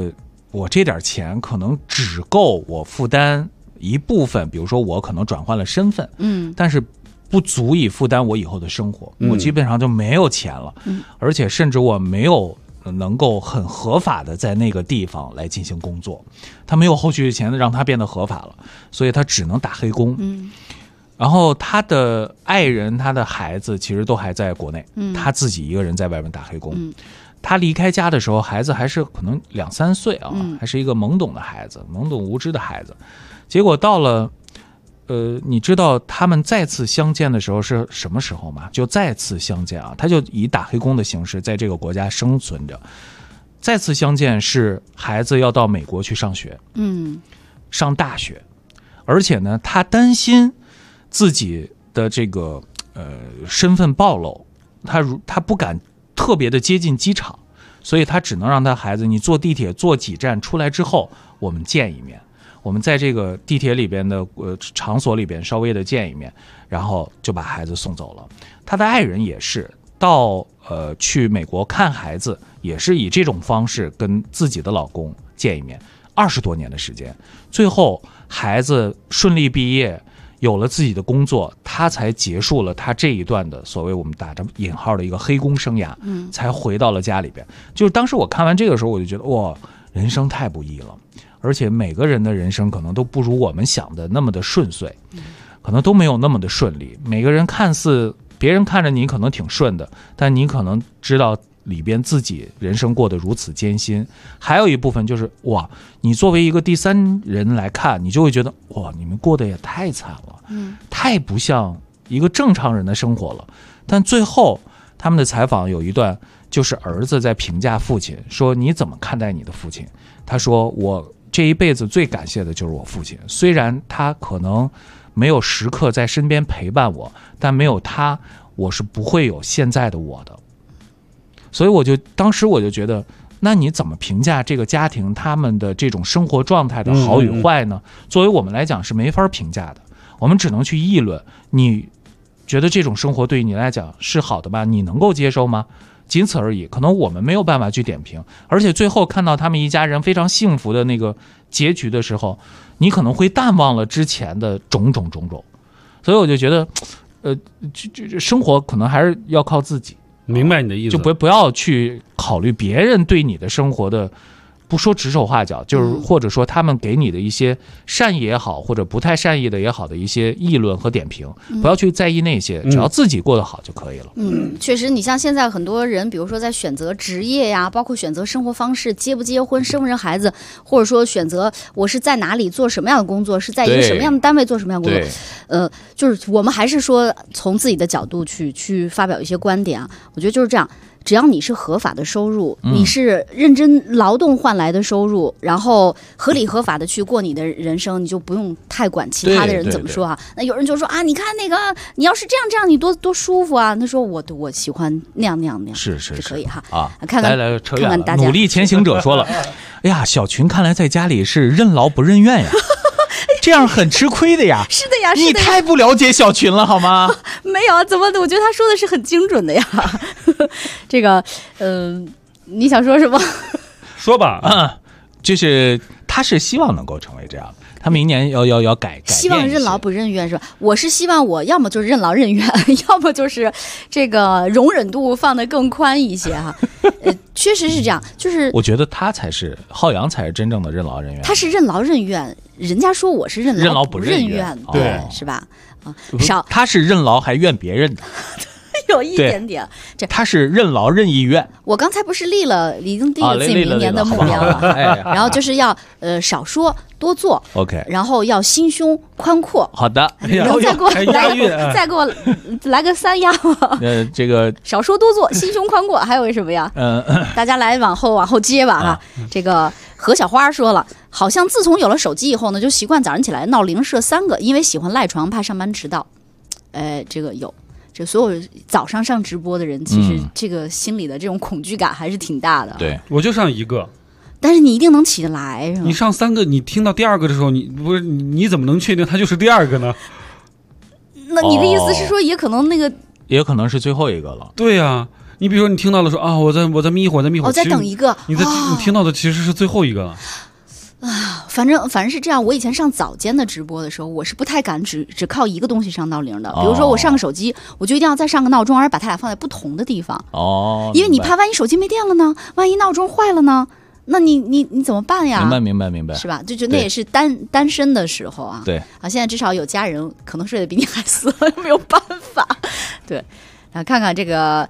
我这点钱可能只够我负担一部分，比如说我可能转换了身份，但是不足以负担我以后的生活，我基本上就没有钱了，而且甚至我没有能够很合法的在那个地方来进行工作，他没有后续的钱让他变得合法了，所以他只能打黑工。然后他的爱人、他的孩子其实都还在国内，他自己一个人在外面打黑工。他离开家的时候，孩子还是可能2、3岁啊，还是一个懵懂的孩子，懵懂无知的孩子。结果到了，你知道他们再次相见的时候是什么时候吗？就再次相见啊，他就以打黑工的形式在这个国家生存着。再次相见是孩子要到美国去上学，上大学，而且呢，他担心自己的这个身份暴露，他不敢特别的接近机场，所以他只能让他孩子，你坐地铁坐几站出来之后，我们见一面，我们在这个地铁里边的场所里边稍微的见一面，然后就把孩子送走了。他的爱人也是到去美国看孩子，也是以这种方式跟自己的老公见一面，20多年的时间，最后孩子顺利毕业，有了自己的工作，他才结束了他这一段的所谓我们打着引号的一个黑工生涯，才回到了家里边。就是当时我看完这个时候，我就觉得哇，人生太不易了，而且每个人的人生可能都不如我们想的那么的顺遂，可能都没有那么的顺利。每个人看似别人看着你可能挺顺的，但你可能知道里边自己人生过得如此艰辛。还有一部分就是哇，你作为一个第三人来看，你就会觉得哇，你们过得也太惨了，太不像一个正常人的生活了。但最后他们的采访有一段，就是儿子在评价父亲，说你怎么看待你的父亲？他说我这一辈子最感谢的就是我父亲，虽然他可能没有时刻在身边陪伴我，但没有他，我是不会有现在的我的。所以当时我就觉得，那你怎么评价这个家庭他们的这种生活状态的好与坏呢？作为我们来讲是没法评价的，我们只能去议论。你觉得这种生活对于你来讲是好的吧？你能够接受吗？仅此而已，可能我们没有办法去点评。而且最后看到他们一家人非常幸福的那个结局的时候，你可能会淡忘了之前的种种。所以我就觉得，这生活可能还是要靠自己。 明白你的意思， 就不要去考虑别人对你的生活的，不说指手画脚，就是或者说他们给你的一些善意也好，或者不太善意的也好的一些议论和点评，不要去在意那些，只要自己过得好就可以了。 确实，你像现在很多人，比如说在选择职业呀，包括选择生活方式，结不结婚、生不生孩子，或者说选择我是在哪里做什么样的工作，是在一个什么样的单位做什么样的工作，就是我们还是说从自己的角度去发表一些观点啊。我觉得就是这样。只要你是合法的收入，你是认真劳动换来的收入，然后合理合法的去过你的人生，你就不用太管其他的人怎么说啊。那有人就说啊，你看那个，你要是这样，你多舒服啊。他说我喜欢那样，是可以哈啊。 看来看看大家， 努力前行者说了，哎呀，小群看来在家里是任劳不任怨呀。这样很吃亏的呀！ 是的呀， 你太不了解小群了好吗？ 没有，怎么的？我觉得他说的是很精准的呀。这个，你想说什么？ 说吧， 就是他是希望能够成为这样的。他明年要改， 希望任劳不任怨是吧？我是希望我要么就是任劳任怨，要么就是这个容忍度放得更宽一些哈。确实是这样，就是我觉得他才是浩洋才是真正的任劳任怨。 他是任劳任怨，人家说我是任劳不任怨，对，是吧？ 他是任劳还怨别人的。 有一点点， 他是任劳任意怨。 我刚才不是已经立了自己明年的目标了，然后就是要少说多做 ，OK， 然后要心胸宽阔。 好的， 然后再给我来个3押吧。 这个少说多做，心胸宽阔，还有什么呀？大家来往后接吧哈。这个何小花说了，好像自从有了手机以后呢，就习惯早上起来闹铃设3个，因为喜欢赖床，怕上班迟到。这个有。这所有早上上直播的人，其实这个心里的这种恐惧感还是挺大的。 对， 我就上1个， 但是你一定能起得来，是吗？ 你上3个，你听到第2个的时候，你怎么能确定它就是第2个呢？ 那你的意思是说，也可能那个， 也可能是最后一个了。 对呀， 你比如说你听到了说啊，我在眯一会儿， 我在等一个， 你听到的其实是最后一个了。 反正是这样。我以前上早间的直播的时候，我是不太敢只靠一个东西上到0的。比如说我上个手机，我就一定要再上个闹钟，而把它俩放在不同的地方。因为你怕万一手机没电了呢，万一闹钟坏了呢，那你怎么办呀？ 明白，是吧？ 就那也是单身的时候啊。 对啊，现在至少有家人，可能睡得比你还死，没有办法。对，看看这个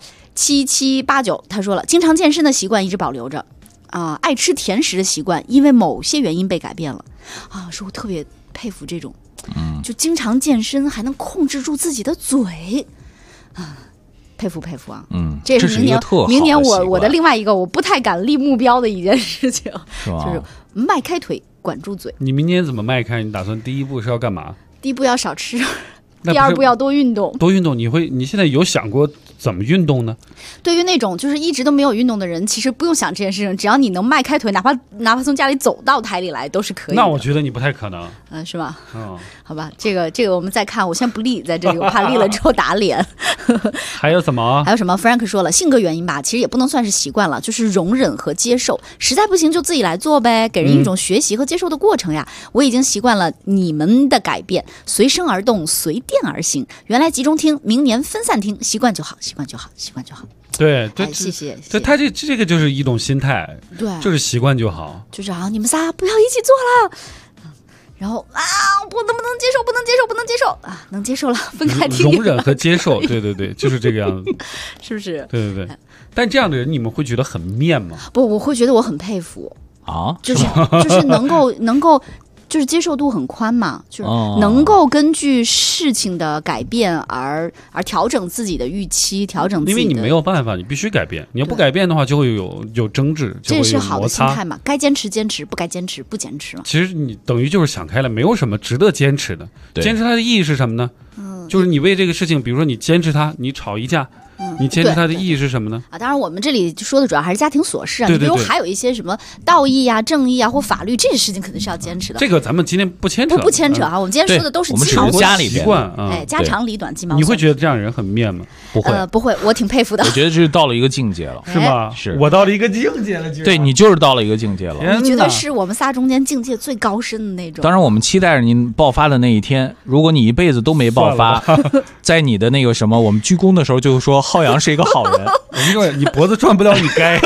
7789，他说了，经常健身的习惯一直保留着。爱吃甜食的习惯因为某些原因被改变了说我特别佩服这种就经常健身还能控制住自己的嘴佩服啊。这是明年我的另外一个我不太敢立目标的一件事情，就是迈开腿管住嘴。 你明年怎么迈开？你打算第一步是要干嘛？ 第一步要少吃，第二步要多运动。 你现在有想过怎么运动呢？ 对于那种就是一直都没有运动的人，其实不用想这件事情，只要你能迈开腿，哪怕从家里走到台里来都是可以的。 那我觉得你不太可能， 是吧？好吧，这个我们再看，我先不立在这里，我怕立了之后打脸。 还有什么 ？Frank 说了，性格原因吧，其实也不能算是习惯了，就是容忍和接受。实在不行就自己来做呗，给人一种学习和接受的过程呀。我已经习惯了你们的改变，随声而动，随电而行。原来集中听，明年分散听，习惯就好。 对， 谢谢。 他这个就是一种心态， 对， 就是习惯就好。 就是你们仨不要一起做了。然后不能接受能接受了，分开听。 容忍和接受，对，就是这个样子， 是不是？ 对。但这样的人，你们会觉得很面吗？ 不，我会觉得我很佩服就是能够。就是接受度很宽嘛，就是能够根据事情的改变而调整自己的预期，调整自己的。 因为你没有办法，你必须改变。你要不改变的话，就会有争执，就会有摩擦。 这是好的心态嘛？该坚持坚持，不该坚持不坚持嘛。 其实你等于就是想开了，没有什么值得坚持的。坚持它的意义是什么呢？就是你为这个事情，比如说你坚持它，你吵一架。你坚持它的意义是什么呢？ 当然我们这里说的主要还是家庭琐事对， 比如还有一些什么道义啊、正义啊或法律这些事情肯定是要坚持的。 这个咱们今天不牵扯， 不牵扯我们今天说的都是家里习惯家长里短鸡毛蒜。 你会觉得这样人很面吗？ 不会，我挺佩服的。 我觉得这是到了一个境界了， 是吗？ 是我到了一个境界了， 对你就是到了一个境界了。 你觉得是我们仨中间境界最高深的那种？ 当然，我们期待着您爆发的那一天。如果你一辈子都没爆发，在你的那个什么，我们鞠躬的时候就说浩洋是一个好人。 我跟你说，你脖子转不了，你该。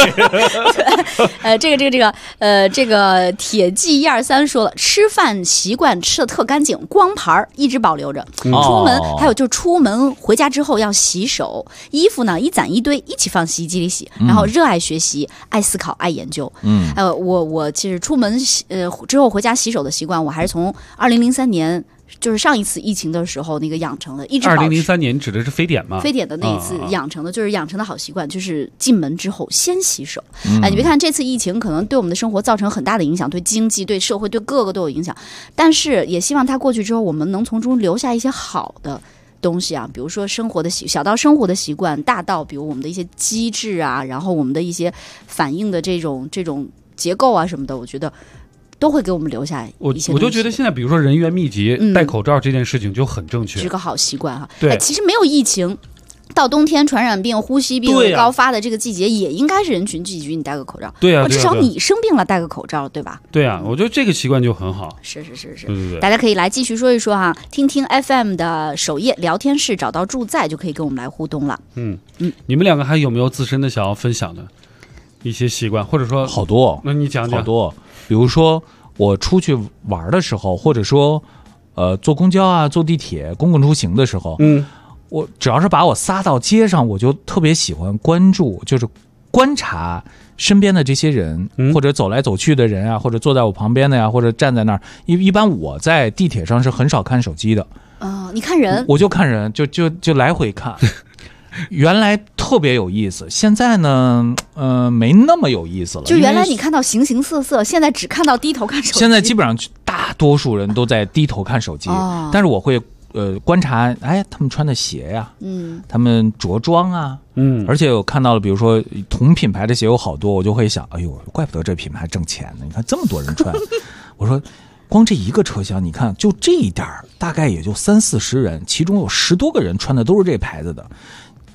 这个铁骑123说了，吃饭习惯吃的特干净，光盘一直保留着。出门还有就出门回家之后要洗手，衣服呢一攒一堆一起放洗衣机里洗。然后热爱学习，爱思考，爱研究。我其实出门之后回家洗手的习惯，我还是从2003年。就是上一次疫情的时候那个养成的，一直保持。 2003年指的是非典吗？ 非典的那一次养成的，就是养成的好习惯，就是进门之后先洗手。你别看这次疫情可能对我们的生活造成很大的影响，对经济、对社会、对各个都有影响，但是也希望它过去之后，我们能从中留下一些好的东西啊，比如说生活的小到生活的习惯，大到比如我们的一些机制啊，然后我们的一些反应的这种结构啊什么的，我觉得。都会给我们留下一些。 我就觉得现在，比如说人员密集、戴口罩这件事情就很正确， 是个好习惯哈。 对， 其实没有疫情，到冬天传染病、呼吸病高发的这个季节，也应该是人群聚集，你戴个口罩。 对啊， 至少你生病了戴个口罩，对吧？ 对啊，我觉得这个习惯就很好。 是， 对， 大家可以来继续说一说哈，听听 FM 的首页聊天室，找到住在就可以跟我们来互动了。 你们两个还有没有自身的想要分享的一些习惯，或者说好多？ 那你讲讲。 好多，比如说。我出去玩的时候，或者说，坐公交啊、坐地铁、公共出行的时候，我只要是把我撒到街上，我就特别喜欢关注，就是观察身边的这些人，或者走来走去的人啊，或者坐在我旁边的呀，或者站在那儿。一般我在地铁上是很少看手机的。 你看人， 我就看人，就来回看。原来特别有意思，现在呢，没那么有意思了。 就原来你看到形形色色，现在只看到低头看手机。 现在基本上大多数人都在低头看手机，但是我会观察，他们穿的鞋呀，他们着装啊，而且我看到了，比如说同品牌的鞋有好多，我就会想，哎呦，怪不得这品牌挣钱呢！你看这么多人穿，我说。光这一个车厢，你看就这一点大概也就30-40人，其中有10多个人穿的都是这牌子的。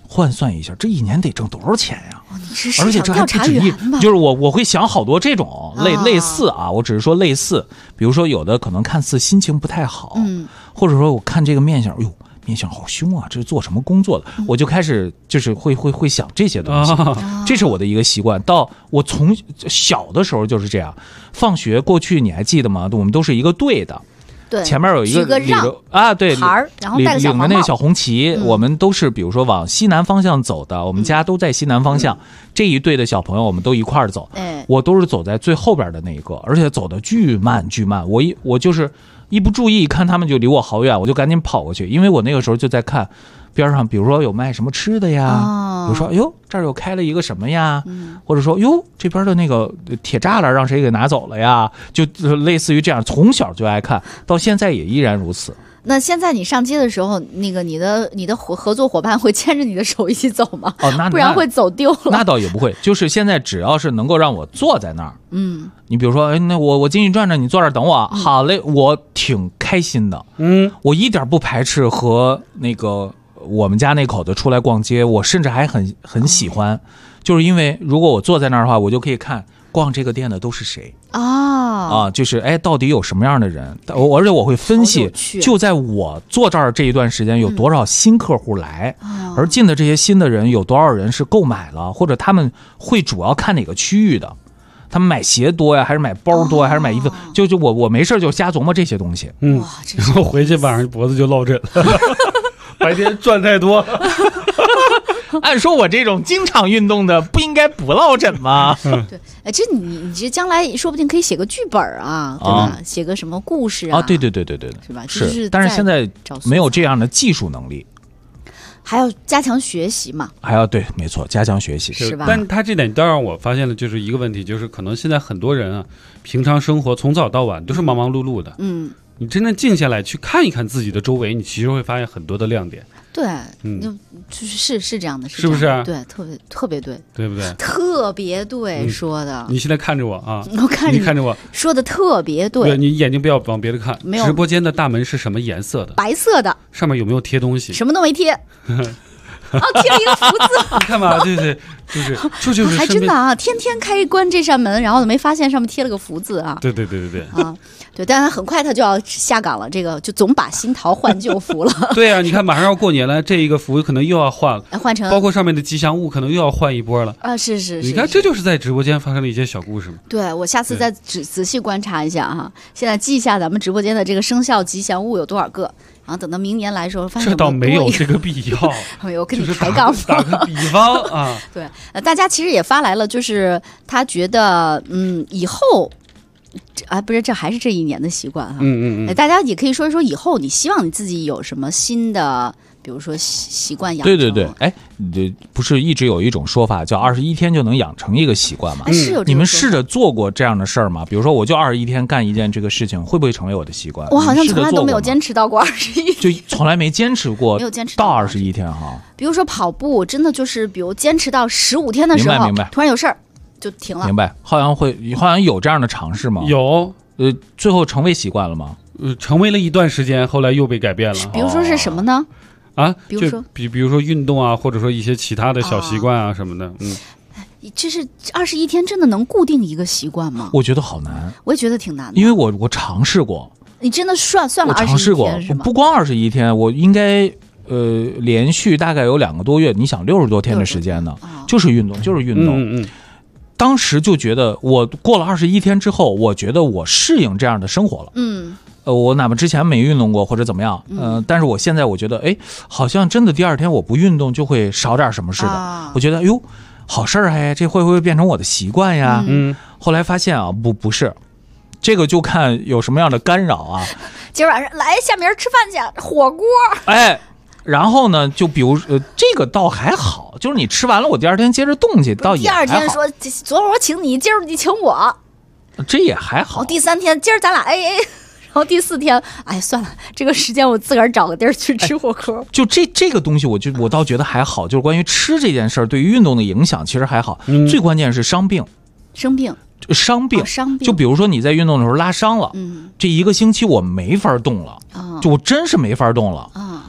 换算一下，这一年得挣多少钱呀？ 而且这还不止一，就是我会想好多这种类似啊，我只是说类似，比如说有的可能看似心情不太好，或者说我看这个面相，面相好凶啊，这是做什么工作的？我就开始就是会想这些东西，这是我的一个习惯。到我从小的时候就是这样，放学过去你还记得吗？我们都是一个队的。 对， 前面有一个领着啊，对， 然后带个小领着那个小红旗，我们都是比如说往西南方向走的，我们家都在西南方向，这一队的小朋友我们都一块儿走，我都是走在最后边的那一个，而且走的巨慢，我就是一不注意看他们就离我好远，我就赶紧跑过去，因为我那个时候就在看边上，比如说有卖什么吃的呀，比如说哟这儿又开了一个什么呀，或者说哟这边的那个铁栅栏让谁给拿走了呀，就类似于这样，从小就爱看，到现在也依然如此。 那现在你上街的时候，那个你的合作伙伴会牵着你的手一起走吗？不然会走丢了。 那倒也不会，就是现在只要是能够让我坐在那儿，你比如说，那我进去转转，你坐这儿等我，好嘞，我挺开心的，我一点不排斥和那个我们家那口子出来逛街，我甚至还很喜欢，就是因为如果我坐在那儿的话，我就可以看逛这个店的都是谁就是到底有什么样的人，而且我会分析，就在我坐这儿这一段时间有多少新客户来，而进的这些新的人有多少人是购买了，或者他们会主要看哪个区域的，他们买鞋多呀，还是买包多呀，还是买衣服，就我没事就瞎琢磨这些东西， 然后回去晚上脖子就落枕了。白天赚太多， 按说我这种经常运动的不应该不落枕吗？ 对，这你这将来说不定可以写个剧本啊，对吧？写个什么故事啊？ 对， 是吧？ 是，但是现在没有这样的技术能力， 还要加强学习嘛？ 对，没错，加强学习是吧？ 但他这点倒让我发现了，就是一个问题，就是可能现在很多人啊，平常生活从早到晚都是忙忙碌碌的，你真正静下来去看一看自己的周围，你其实会发现很多的亮点。 对，就是这样的， 是不是？ 对，特别对， 对不对？ 特别对，说的。 你现在看着我啊， 我看着你看着我， 说的特别对。 对，你眼睛不要往别的看。 没有。 直播间的大门是什么颜色的？ 白色的。 上面有没有贴东西？ 什么都没贴。贴了一个福字。 你看吧，对，就是还真的啊，天天开关这扇门，然后没发现上面贴了个福字啊。 对啊。对，但是很快他就要下岗了，这个就总把新桃换旧符了。 对啊，你看马上要过年了，这一个符可能又要换了， 换成包括上面的吉祥物可能又要换一波了啊！是， 你看这就是在直播间发生了一些小故事嘛。 对，我下次再仔细观察一下哈，现在记一下咱们直播间的这个生肖吉祥物有多少个，然后等到明年来的时候发现这倒没有这个必要。 没有跟你抬杠， 打个比方啊。 对，大家其实也发来了，就是他觉得以后。不是，这还是这一年的习惯哈。大家也可以说一说，以后你希望你自己有什么新的，比如说习惯养成。 对，不是一直有一种说法叫21天就能养成一个习惯吗？ 是有这个。 你们试着做过这样的事儿吗？比如说，我就21天干一件这个事情，会不会成为我的习惯？ 我好像从来都没有坚持到过21天， 就从来没坚持过， 没有坚持到21天哈。 比如说跑步，真的就是比如坚持到15天的时候， 明白， 突然有事儿。就停了。 明白，好像有这样的尝试吗？ 有， 最后成为习惯了吗？ 成为了一段时间，后来又被改变了。 比如说是什么呢？比如说， 比如说运动啊，或者说一些其他的小习惯啊什么的。 这是21天真的能固定一个习惯吗？ 我觉得好难， 我也觉得挺难的， 因为我尝试过。 你真的算了21天？我尝试过，不光21天，我应该连续大概有2个多月，你想60多天的时间呢，就是运动。当时就觉得，我过了21天之后，我觉得我适应这样的生活了。我哪怕之前没运动过或者怎么样，但是我现在我觉得，好像真的第2天我不运动就会少点什么似的。我觉得，好事儿这会不会变成我的习惯呀？后来发现啊，不是，这个就看有什么样的干扰啊。 今儿晚上来下面吃饭去，火锅。 然后呢，就比如这个倒还好，就是你吃完了，我第2天接着动去，倒也还好。 第2天说昨儿我请你，今儿你请我， 这也还好。 第3天今儿咱俩AA，然后第4天，算了，这个时间我自个儿找个地儿去吃火锅。 就这个东西，我倒觉得还好，就是关于吃这件事儿对于运动的影响其实还好。最关键是伤病，伤病，就比如说你在运动的时候拉伤了，这1个星期我没法动了，就我真是没法动了。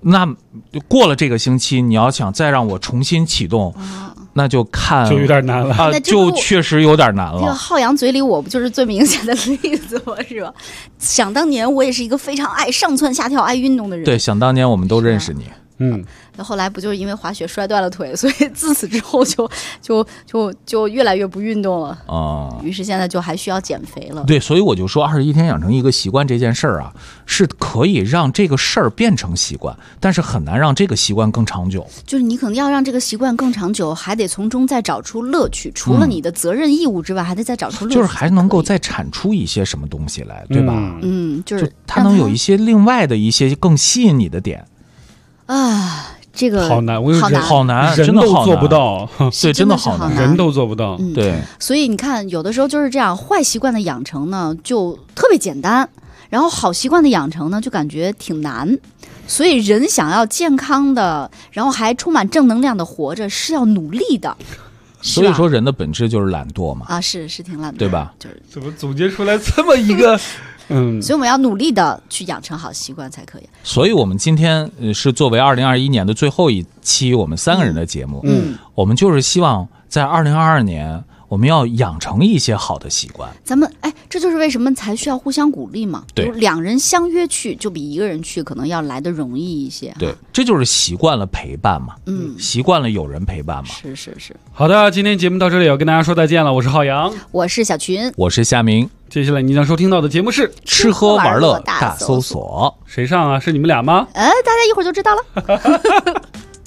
那过了这个星期，你要想再让我重新启动，那就看就有点难了啊，就确实有点难了。 这个浩洋嘴里我不就是最明显的例子吗？是吧？想当年我也是一个非常爱上蹿下跳、爱运动的人。 对，想当年我们都认识你。 后来不就是因为滑雪摔断了腿，所以自此之后就越来越不运动了于是现在就还需要减肥了。 对，所以我就说21天养成一个习惯这件事儿啊，是可以让这个事儿变成习惯，但是很难让这个习惯更长久。 就是你可能要让这个习惯更长久，还得从中再找出乐趣，除了你的责任义务之外，还得再找出乐趣， 就是还能够再产出一些什么东西来，对吧？ 就是它能有一些另外的一些更吸引你的点啊。这个好难， 好难， 人都做不到。 对，真的好难， 人都做不到。 对， 所以你看，有的时候就是这样，坏习惯的养成呢，就特别简单，然后好习惯的养成呢，就感觉挺难。所以人想要健康的，然后还充满正能量的活着，是要努力的。 所以说，人的本质就是懒惰嘛。 是挺懒惰， 对吧？ 就是怎么总结出来这么一个？ 所以我们要努力的去养成好习惯才可以。 所以我们今天是作为2021年的最后一期我们3个人的节目，我们就是希望在2022年我们要养成一些好的习惯。 咱们这就是为什么才需要互相鼓励嘛。 对， 两人相约去，就比一个人去可能要来得容易一些。 对，这就是习惯了陪伴嘛。习惯了有人陪伴嘛。 是。 好的，今天节目到这里，要跟大家说再见了。我是浩洋， 我是小群， 我是夏明。 接下来你将收听到的节目是吃喝玩乐大搜索。 谁上啊？是你们俩吗？ 大家一会儿就知道了。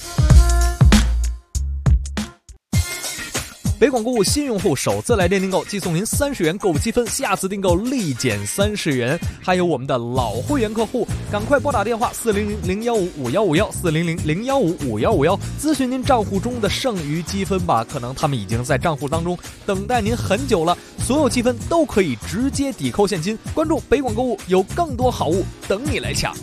北广购物新用户首次来电订购即送您30元购物积分，下次订购立减30元。还有我们的老会员客户，赶快拨打电话400-015-5151 400-015-5151，咨询您账户中的剩余积分吧，可能他们已经在账户当中等待您很久了。所有积分都可以直接抵扣现金。关注北广购物，有更多好物等你来抢。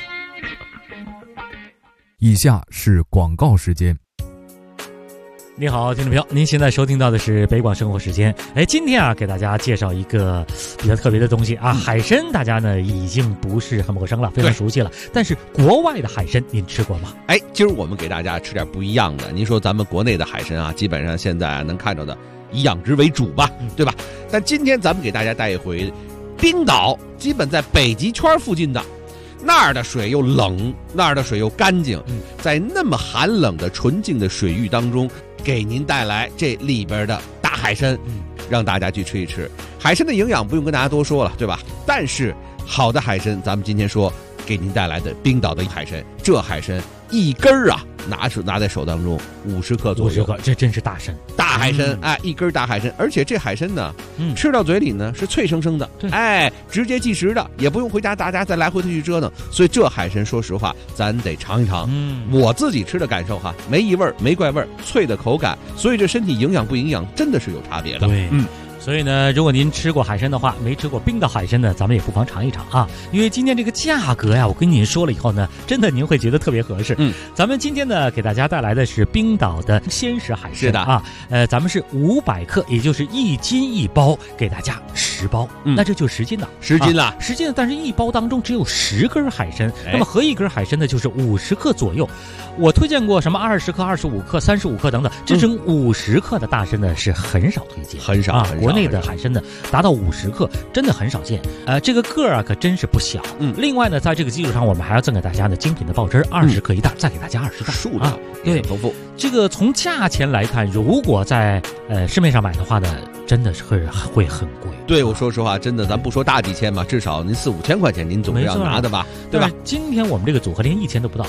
以下是广告时间。 你好，听众朋友，您现在收听到的是北广生活时间。今天啊，给大家介绍一个比较特别的东西啊，海参，大家呢已经不是很陌生了，非常熟悉了。但是国外的海参您吃过吗？ 今儿我们给大家吃点不一样的。您说咱们国内的海参啊，基本上现在能看到的以养殖为主吧，对吧？但今天咱们给大家带一回冰岛，基本在北极圈附近的。那儿的水又冷，那儿的水又干净，在那么寒冷的纯净的水域当中，给您带来这里边的大海参，让大家去吃一吃。海参的营养不用跟大家多说了，对吧？但是好的海参，咱们今天说给您带来的冰岛的海参，这海参一根儿啊，拿在手当中50克左右， 这真是大参， 大海参，一根大海参，而且这海参呢，吃到嘴里呢是脆生生的，直接即食的，也不用回家大家再来回的去折腾，所以这海参说实话，咱得尝一尝。我自己吃的感受哈，没异味没怪味，脆的口感，所以这身体营养不营养真的是有差别的。 对，所以呢，如果您吃过海参的话，没吃过冰岛海参呢，咱们也不妨尝一尝啊。因为今天这个价格呀，我跟您说了以后呢，真的您会觉得特别合适。咱们今天呢，给大家带来的是冰岛的鲜食海参，是的啊，咱们是500克，也就是1斤1包，给大家10包，那这就10斤了 ，10斤了 ，10斤了。但是1包当中只有10根海参，那么合一根海参呢，就是50克左右。我推荐过什么20克、25克、35克等等，这种50克的大参呢是很少推荐， 很少啊。 国内的海参呢达到50克真的很少见，这个个啊可真是不小。另外呢，在这个基础上，我们还要赠给大家呢精品的爆汁，20克一袋，再给大家20袋， 数量也很丰富。 这个从价钱来看，如果在市面上买的话呢，真的是会很贵。 对，我说实话，真的，咱不说大几千嘛，至少您4-5千块钱，您总是要拿的吧，对吧？ 今天我们这个组合连1000都不到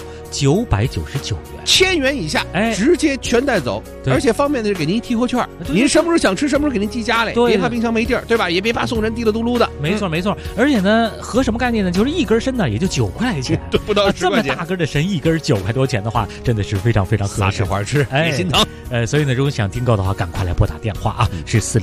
，999元 ，1000元以下，直接全带走，而且方便的是给您提货券，您什么时候想吃，什么时候给您寄家里，别怕冰箱没地儿，对吧？也别怕送人滴了嘟噜的。 没错，而且呢，合什么概念呢？就是一根参呢也就9块钱， 不到10块钱， 这么大根的参一根9块多钱的话，真的是非常非常合适， 花吃，别心疼。 所以呢，如果想订购的话，赶快来拨打电话啊，是400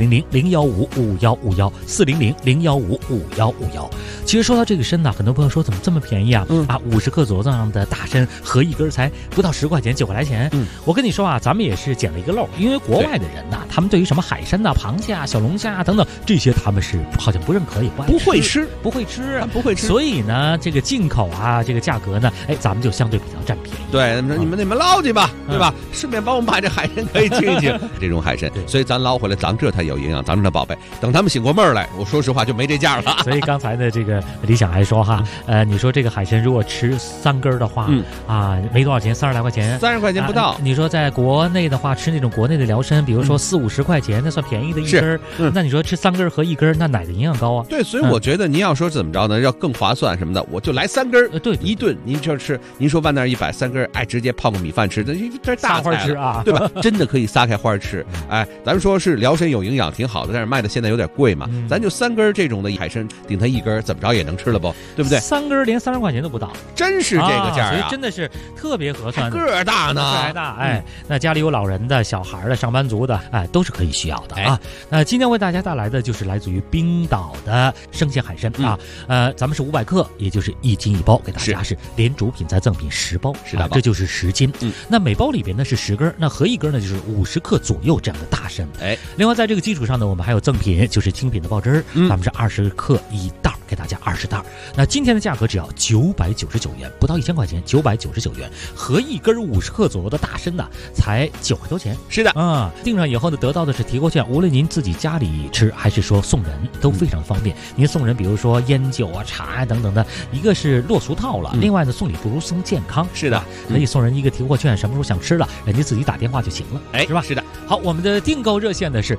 400-015-5151，400-015-5151。其实说到这个参呢，很多朋友说怎么这么便宜啊？50克左右这样的大参，合一根才不到10块钱，9块来钱。我跟你说啊，咱们也是捡了一个漏，因为国外的人呐，他们对于什么海参呐、螃蟹啊、小龙虾啊等等这些，他们是好像不认可，也不会吃，所以呢，这个进口啊，这个价格呢，咱们就相对比较占便宜。 对，你们捞去吧，对吧？顺便帮我们把这海参可以清一清，这种海参，所以咱捞回来，咱这才有营养，咱们的宝贝。等他们醒过味儿来，我说实话就没这价了。 所以刚才的这个李想还说哈，你说这个海参如果吃3根的话，没多少钱，30来块钱 ，30块钱不到。 你说在国内的话，吃那种国内的辽参，比如说40-50块钱，那算便宜的一根。那你说吃3根和1根，那哪个营养高啊？ 对，所以我觉得您要说怎么着呢，要更划算什么的，我就来3根， 对， 一顿您就吃。您说万那130根，直接泡个米饭吃，这大花吃啊， 对吧？真的可以撒开花吃。咱们说是辽参有营养挺好的，但是卖的现在有点贵嘛，咱就3根这种的海参，顶它1根，怎么着也能吃了不？对不对 ？3根连30块钱都不到， 真是这个价所以真的是特别合算的。 个大呢， 个还大，那家里有老人的、小孩的、上班族的，都是可以需要的啊。那今天为大家带来的就是来自于冰岛的生鲜海参啊，咱们是500克，也就是1斤1包，给大家是连主品再赠品10包，这就是10斤。那每包里边呢是10根，那合一根呢就是50克左右这样的大参。另外在这个基础上呢，我们还有赠品，就是精品的爆汁，咱们是20克1袋，给大家20袋。那今天的价格只要999元，不到1000块钱，999元，合一根50克左右的大参呢，才9块多钱。 是的， 订上以后呢，得到的是提货券，无论您自己家里吃还是说送人，都非常方便。您送人，比如说烟酒啊、茶啊等等的，一个是落俗套了，另外呢，送礼不如送健康。 是的， 可以送人一个提货券，什么时候想吃了，人家自己打电话就行了，是吧？ 是的。 好，我们的订购热线呢是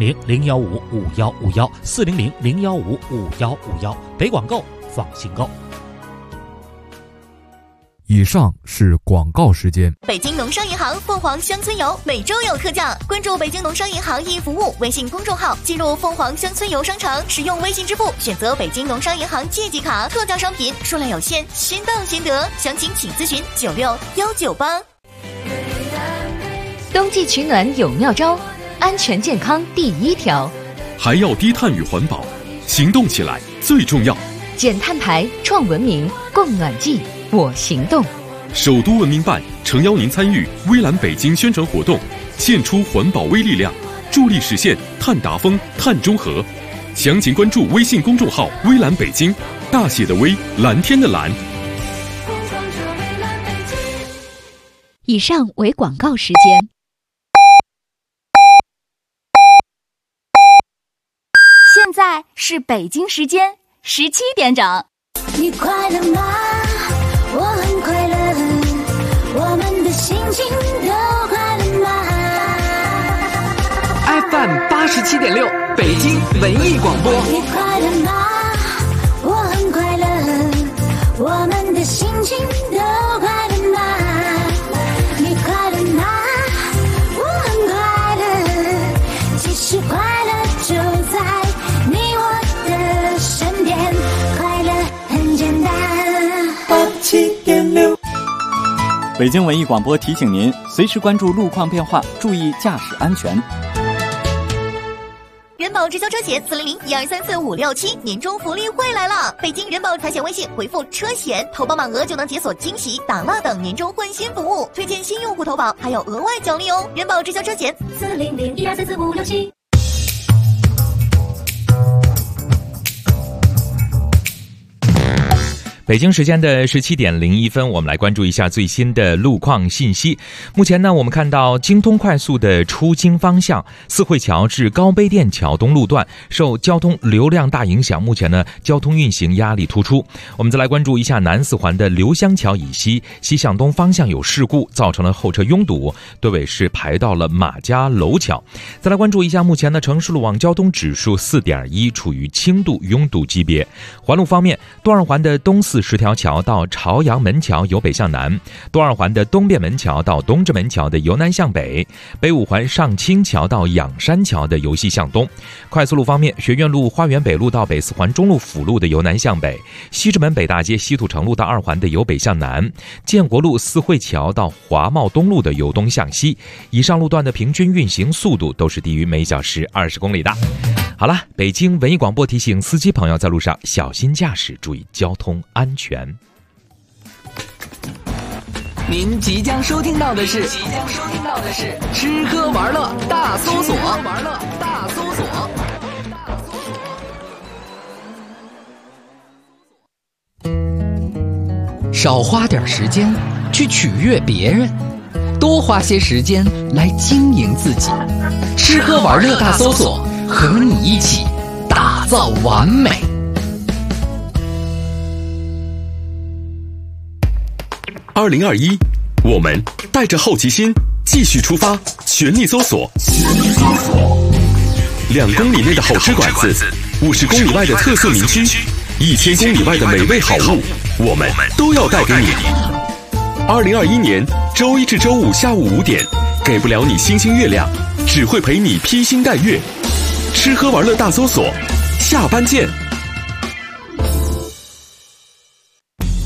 400-015-5151，400-015-5151，北广购，放心购。 以上是广告时间。 北京农商银行凤凰乡村游每周有特价，关注北京农商银行易服务微信公众号，进入凤凰乡村游商城，使用微信支付，选择北京农商银行借记卡，特价商品数量有限，先到先得，详情请咨询96198。 冬季取暖有妙招，安全健康第1条， 还要低碳与环保，行动起来最重要。 减碳排，创文明，供暖季，我行动。 首都文明办诚邀您参与微蓝北京宣传活动，献出环保微力量，助力实现碳达峰、碳中和。详情关注微信公众号微蓝北京，大写的微，蓝天的蓝。 以上为广告时间。 现在是北京时间17点整。你快乐吗？我很快乐，我们的心情都快乐吗 ？FM 87.6，北京文艺广播。 你快乐吗？我很快乐，我们的心情都快乐吗？你快乐吗？我很快乐，其实快乐就在你我的身边，快乐很简单。 87.6，北京文艺广播提醒您，随时关注路况变化，注意驾驶安全。 人保直销车险400-1234-567年终福利会来了！北京人保财险微信回复车险，投保满额就能解锁惊喜、打蜡等年终换新服务，推荐新用户投保还有额外奖励哦！人保直销车险400-1234-567。 北京时间的17点01分，我们来关注一下最新的路况信息。目前呢，我们看到京通快速的出京方向四惠桥至高碑店桥东路段受交通流量大影响，目前呢交通运行压力突出。我们再来关注一下南四环的刘香桥以西西向东方向有事故，造成了后车拥堵，队尾是排到了马家楼桥。再来关注一下目前的城市路网交通指数4.1，处于轻度拥堵级别。环路方面，东二环的东四 40条桥到朝阳门桥由北向南，东二环的东便门桥到东直门桥的由南向北，北五环上清桥到仰山桥的由西向东。快速路方面，学院路花园北路到北四环中路辅路的由南向北，西直门北大街西土城路到二环的由北向南，建国路四惠桥到华贸东路的由东向西。以上路段的平均运行速度都是低于每小时20公里的。好了，北京文艺广播提醒司机朋友在路上小心驾驶，注意交通安全。 您即将收听到的是吃喝玩乐大搜索。少花点时间去取悦别人，多花些时间来经营自己。吃喝玩乐大搜索，和你一起打造完美。 2021，我们带着好奇心继续出发，全力搜索。2公里内的好吃馆子，50公里外的特色名区，1000公里外的美味好物，我们都要带给你。2021年周一至周五下午5点，给不了你星星月亮，只会陪你披星戴月。吃喝玩乐大搜索，下班见。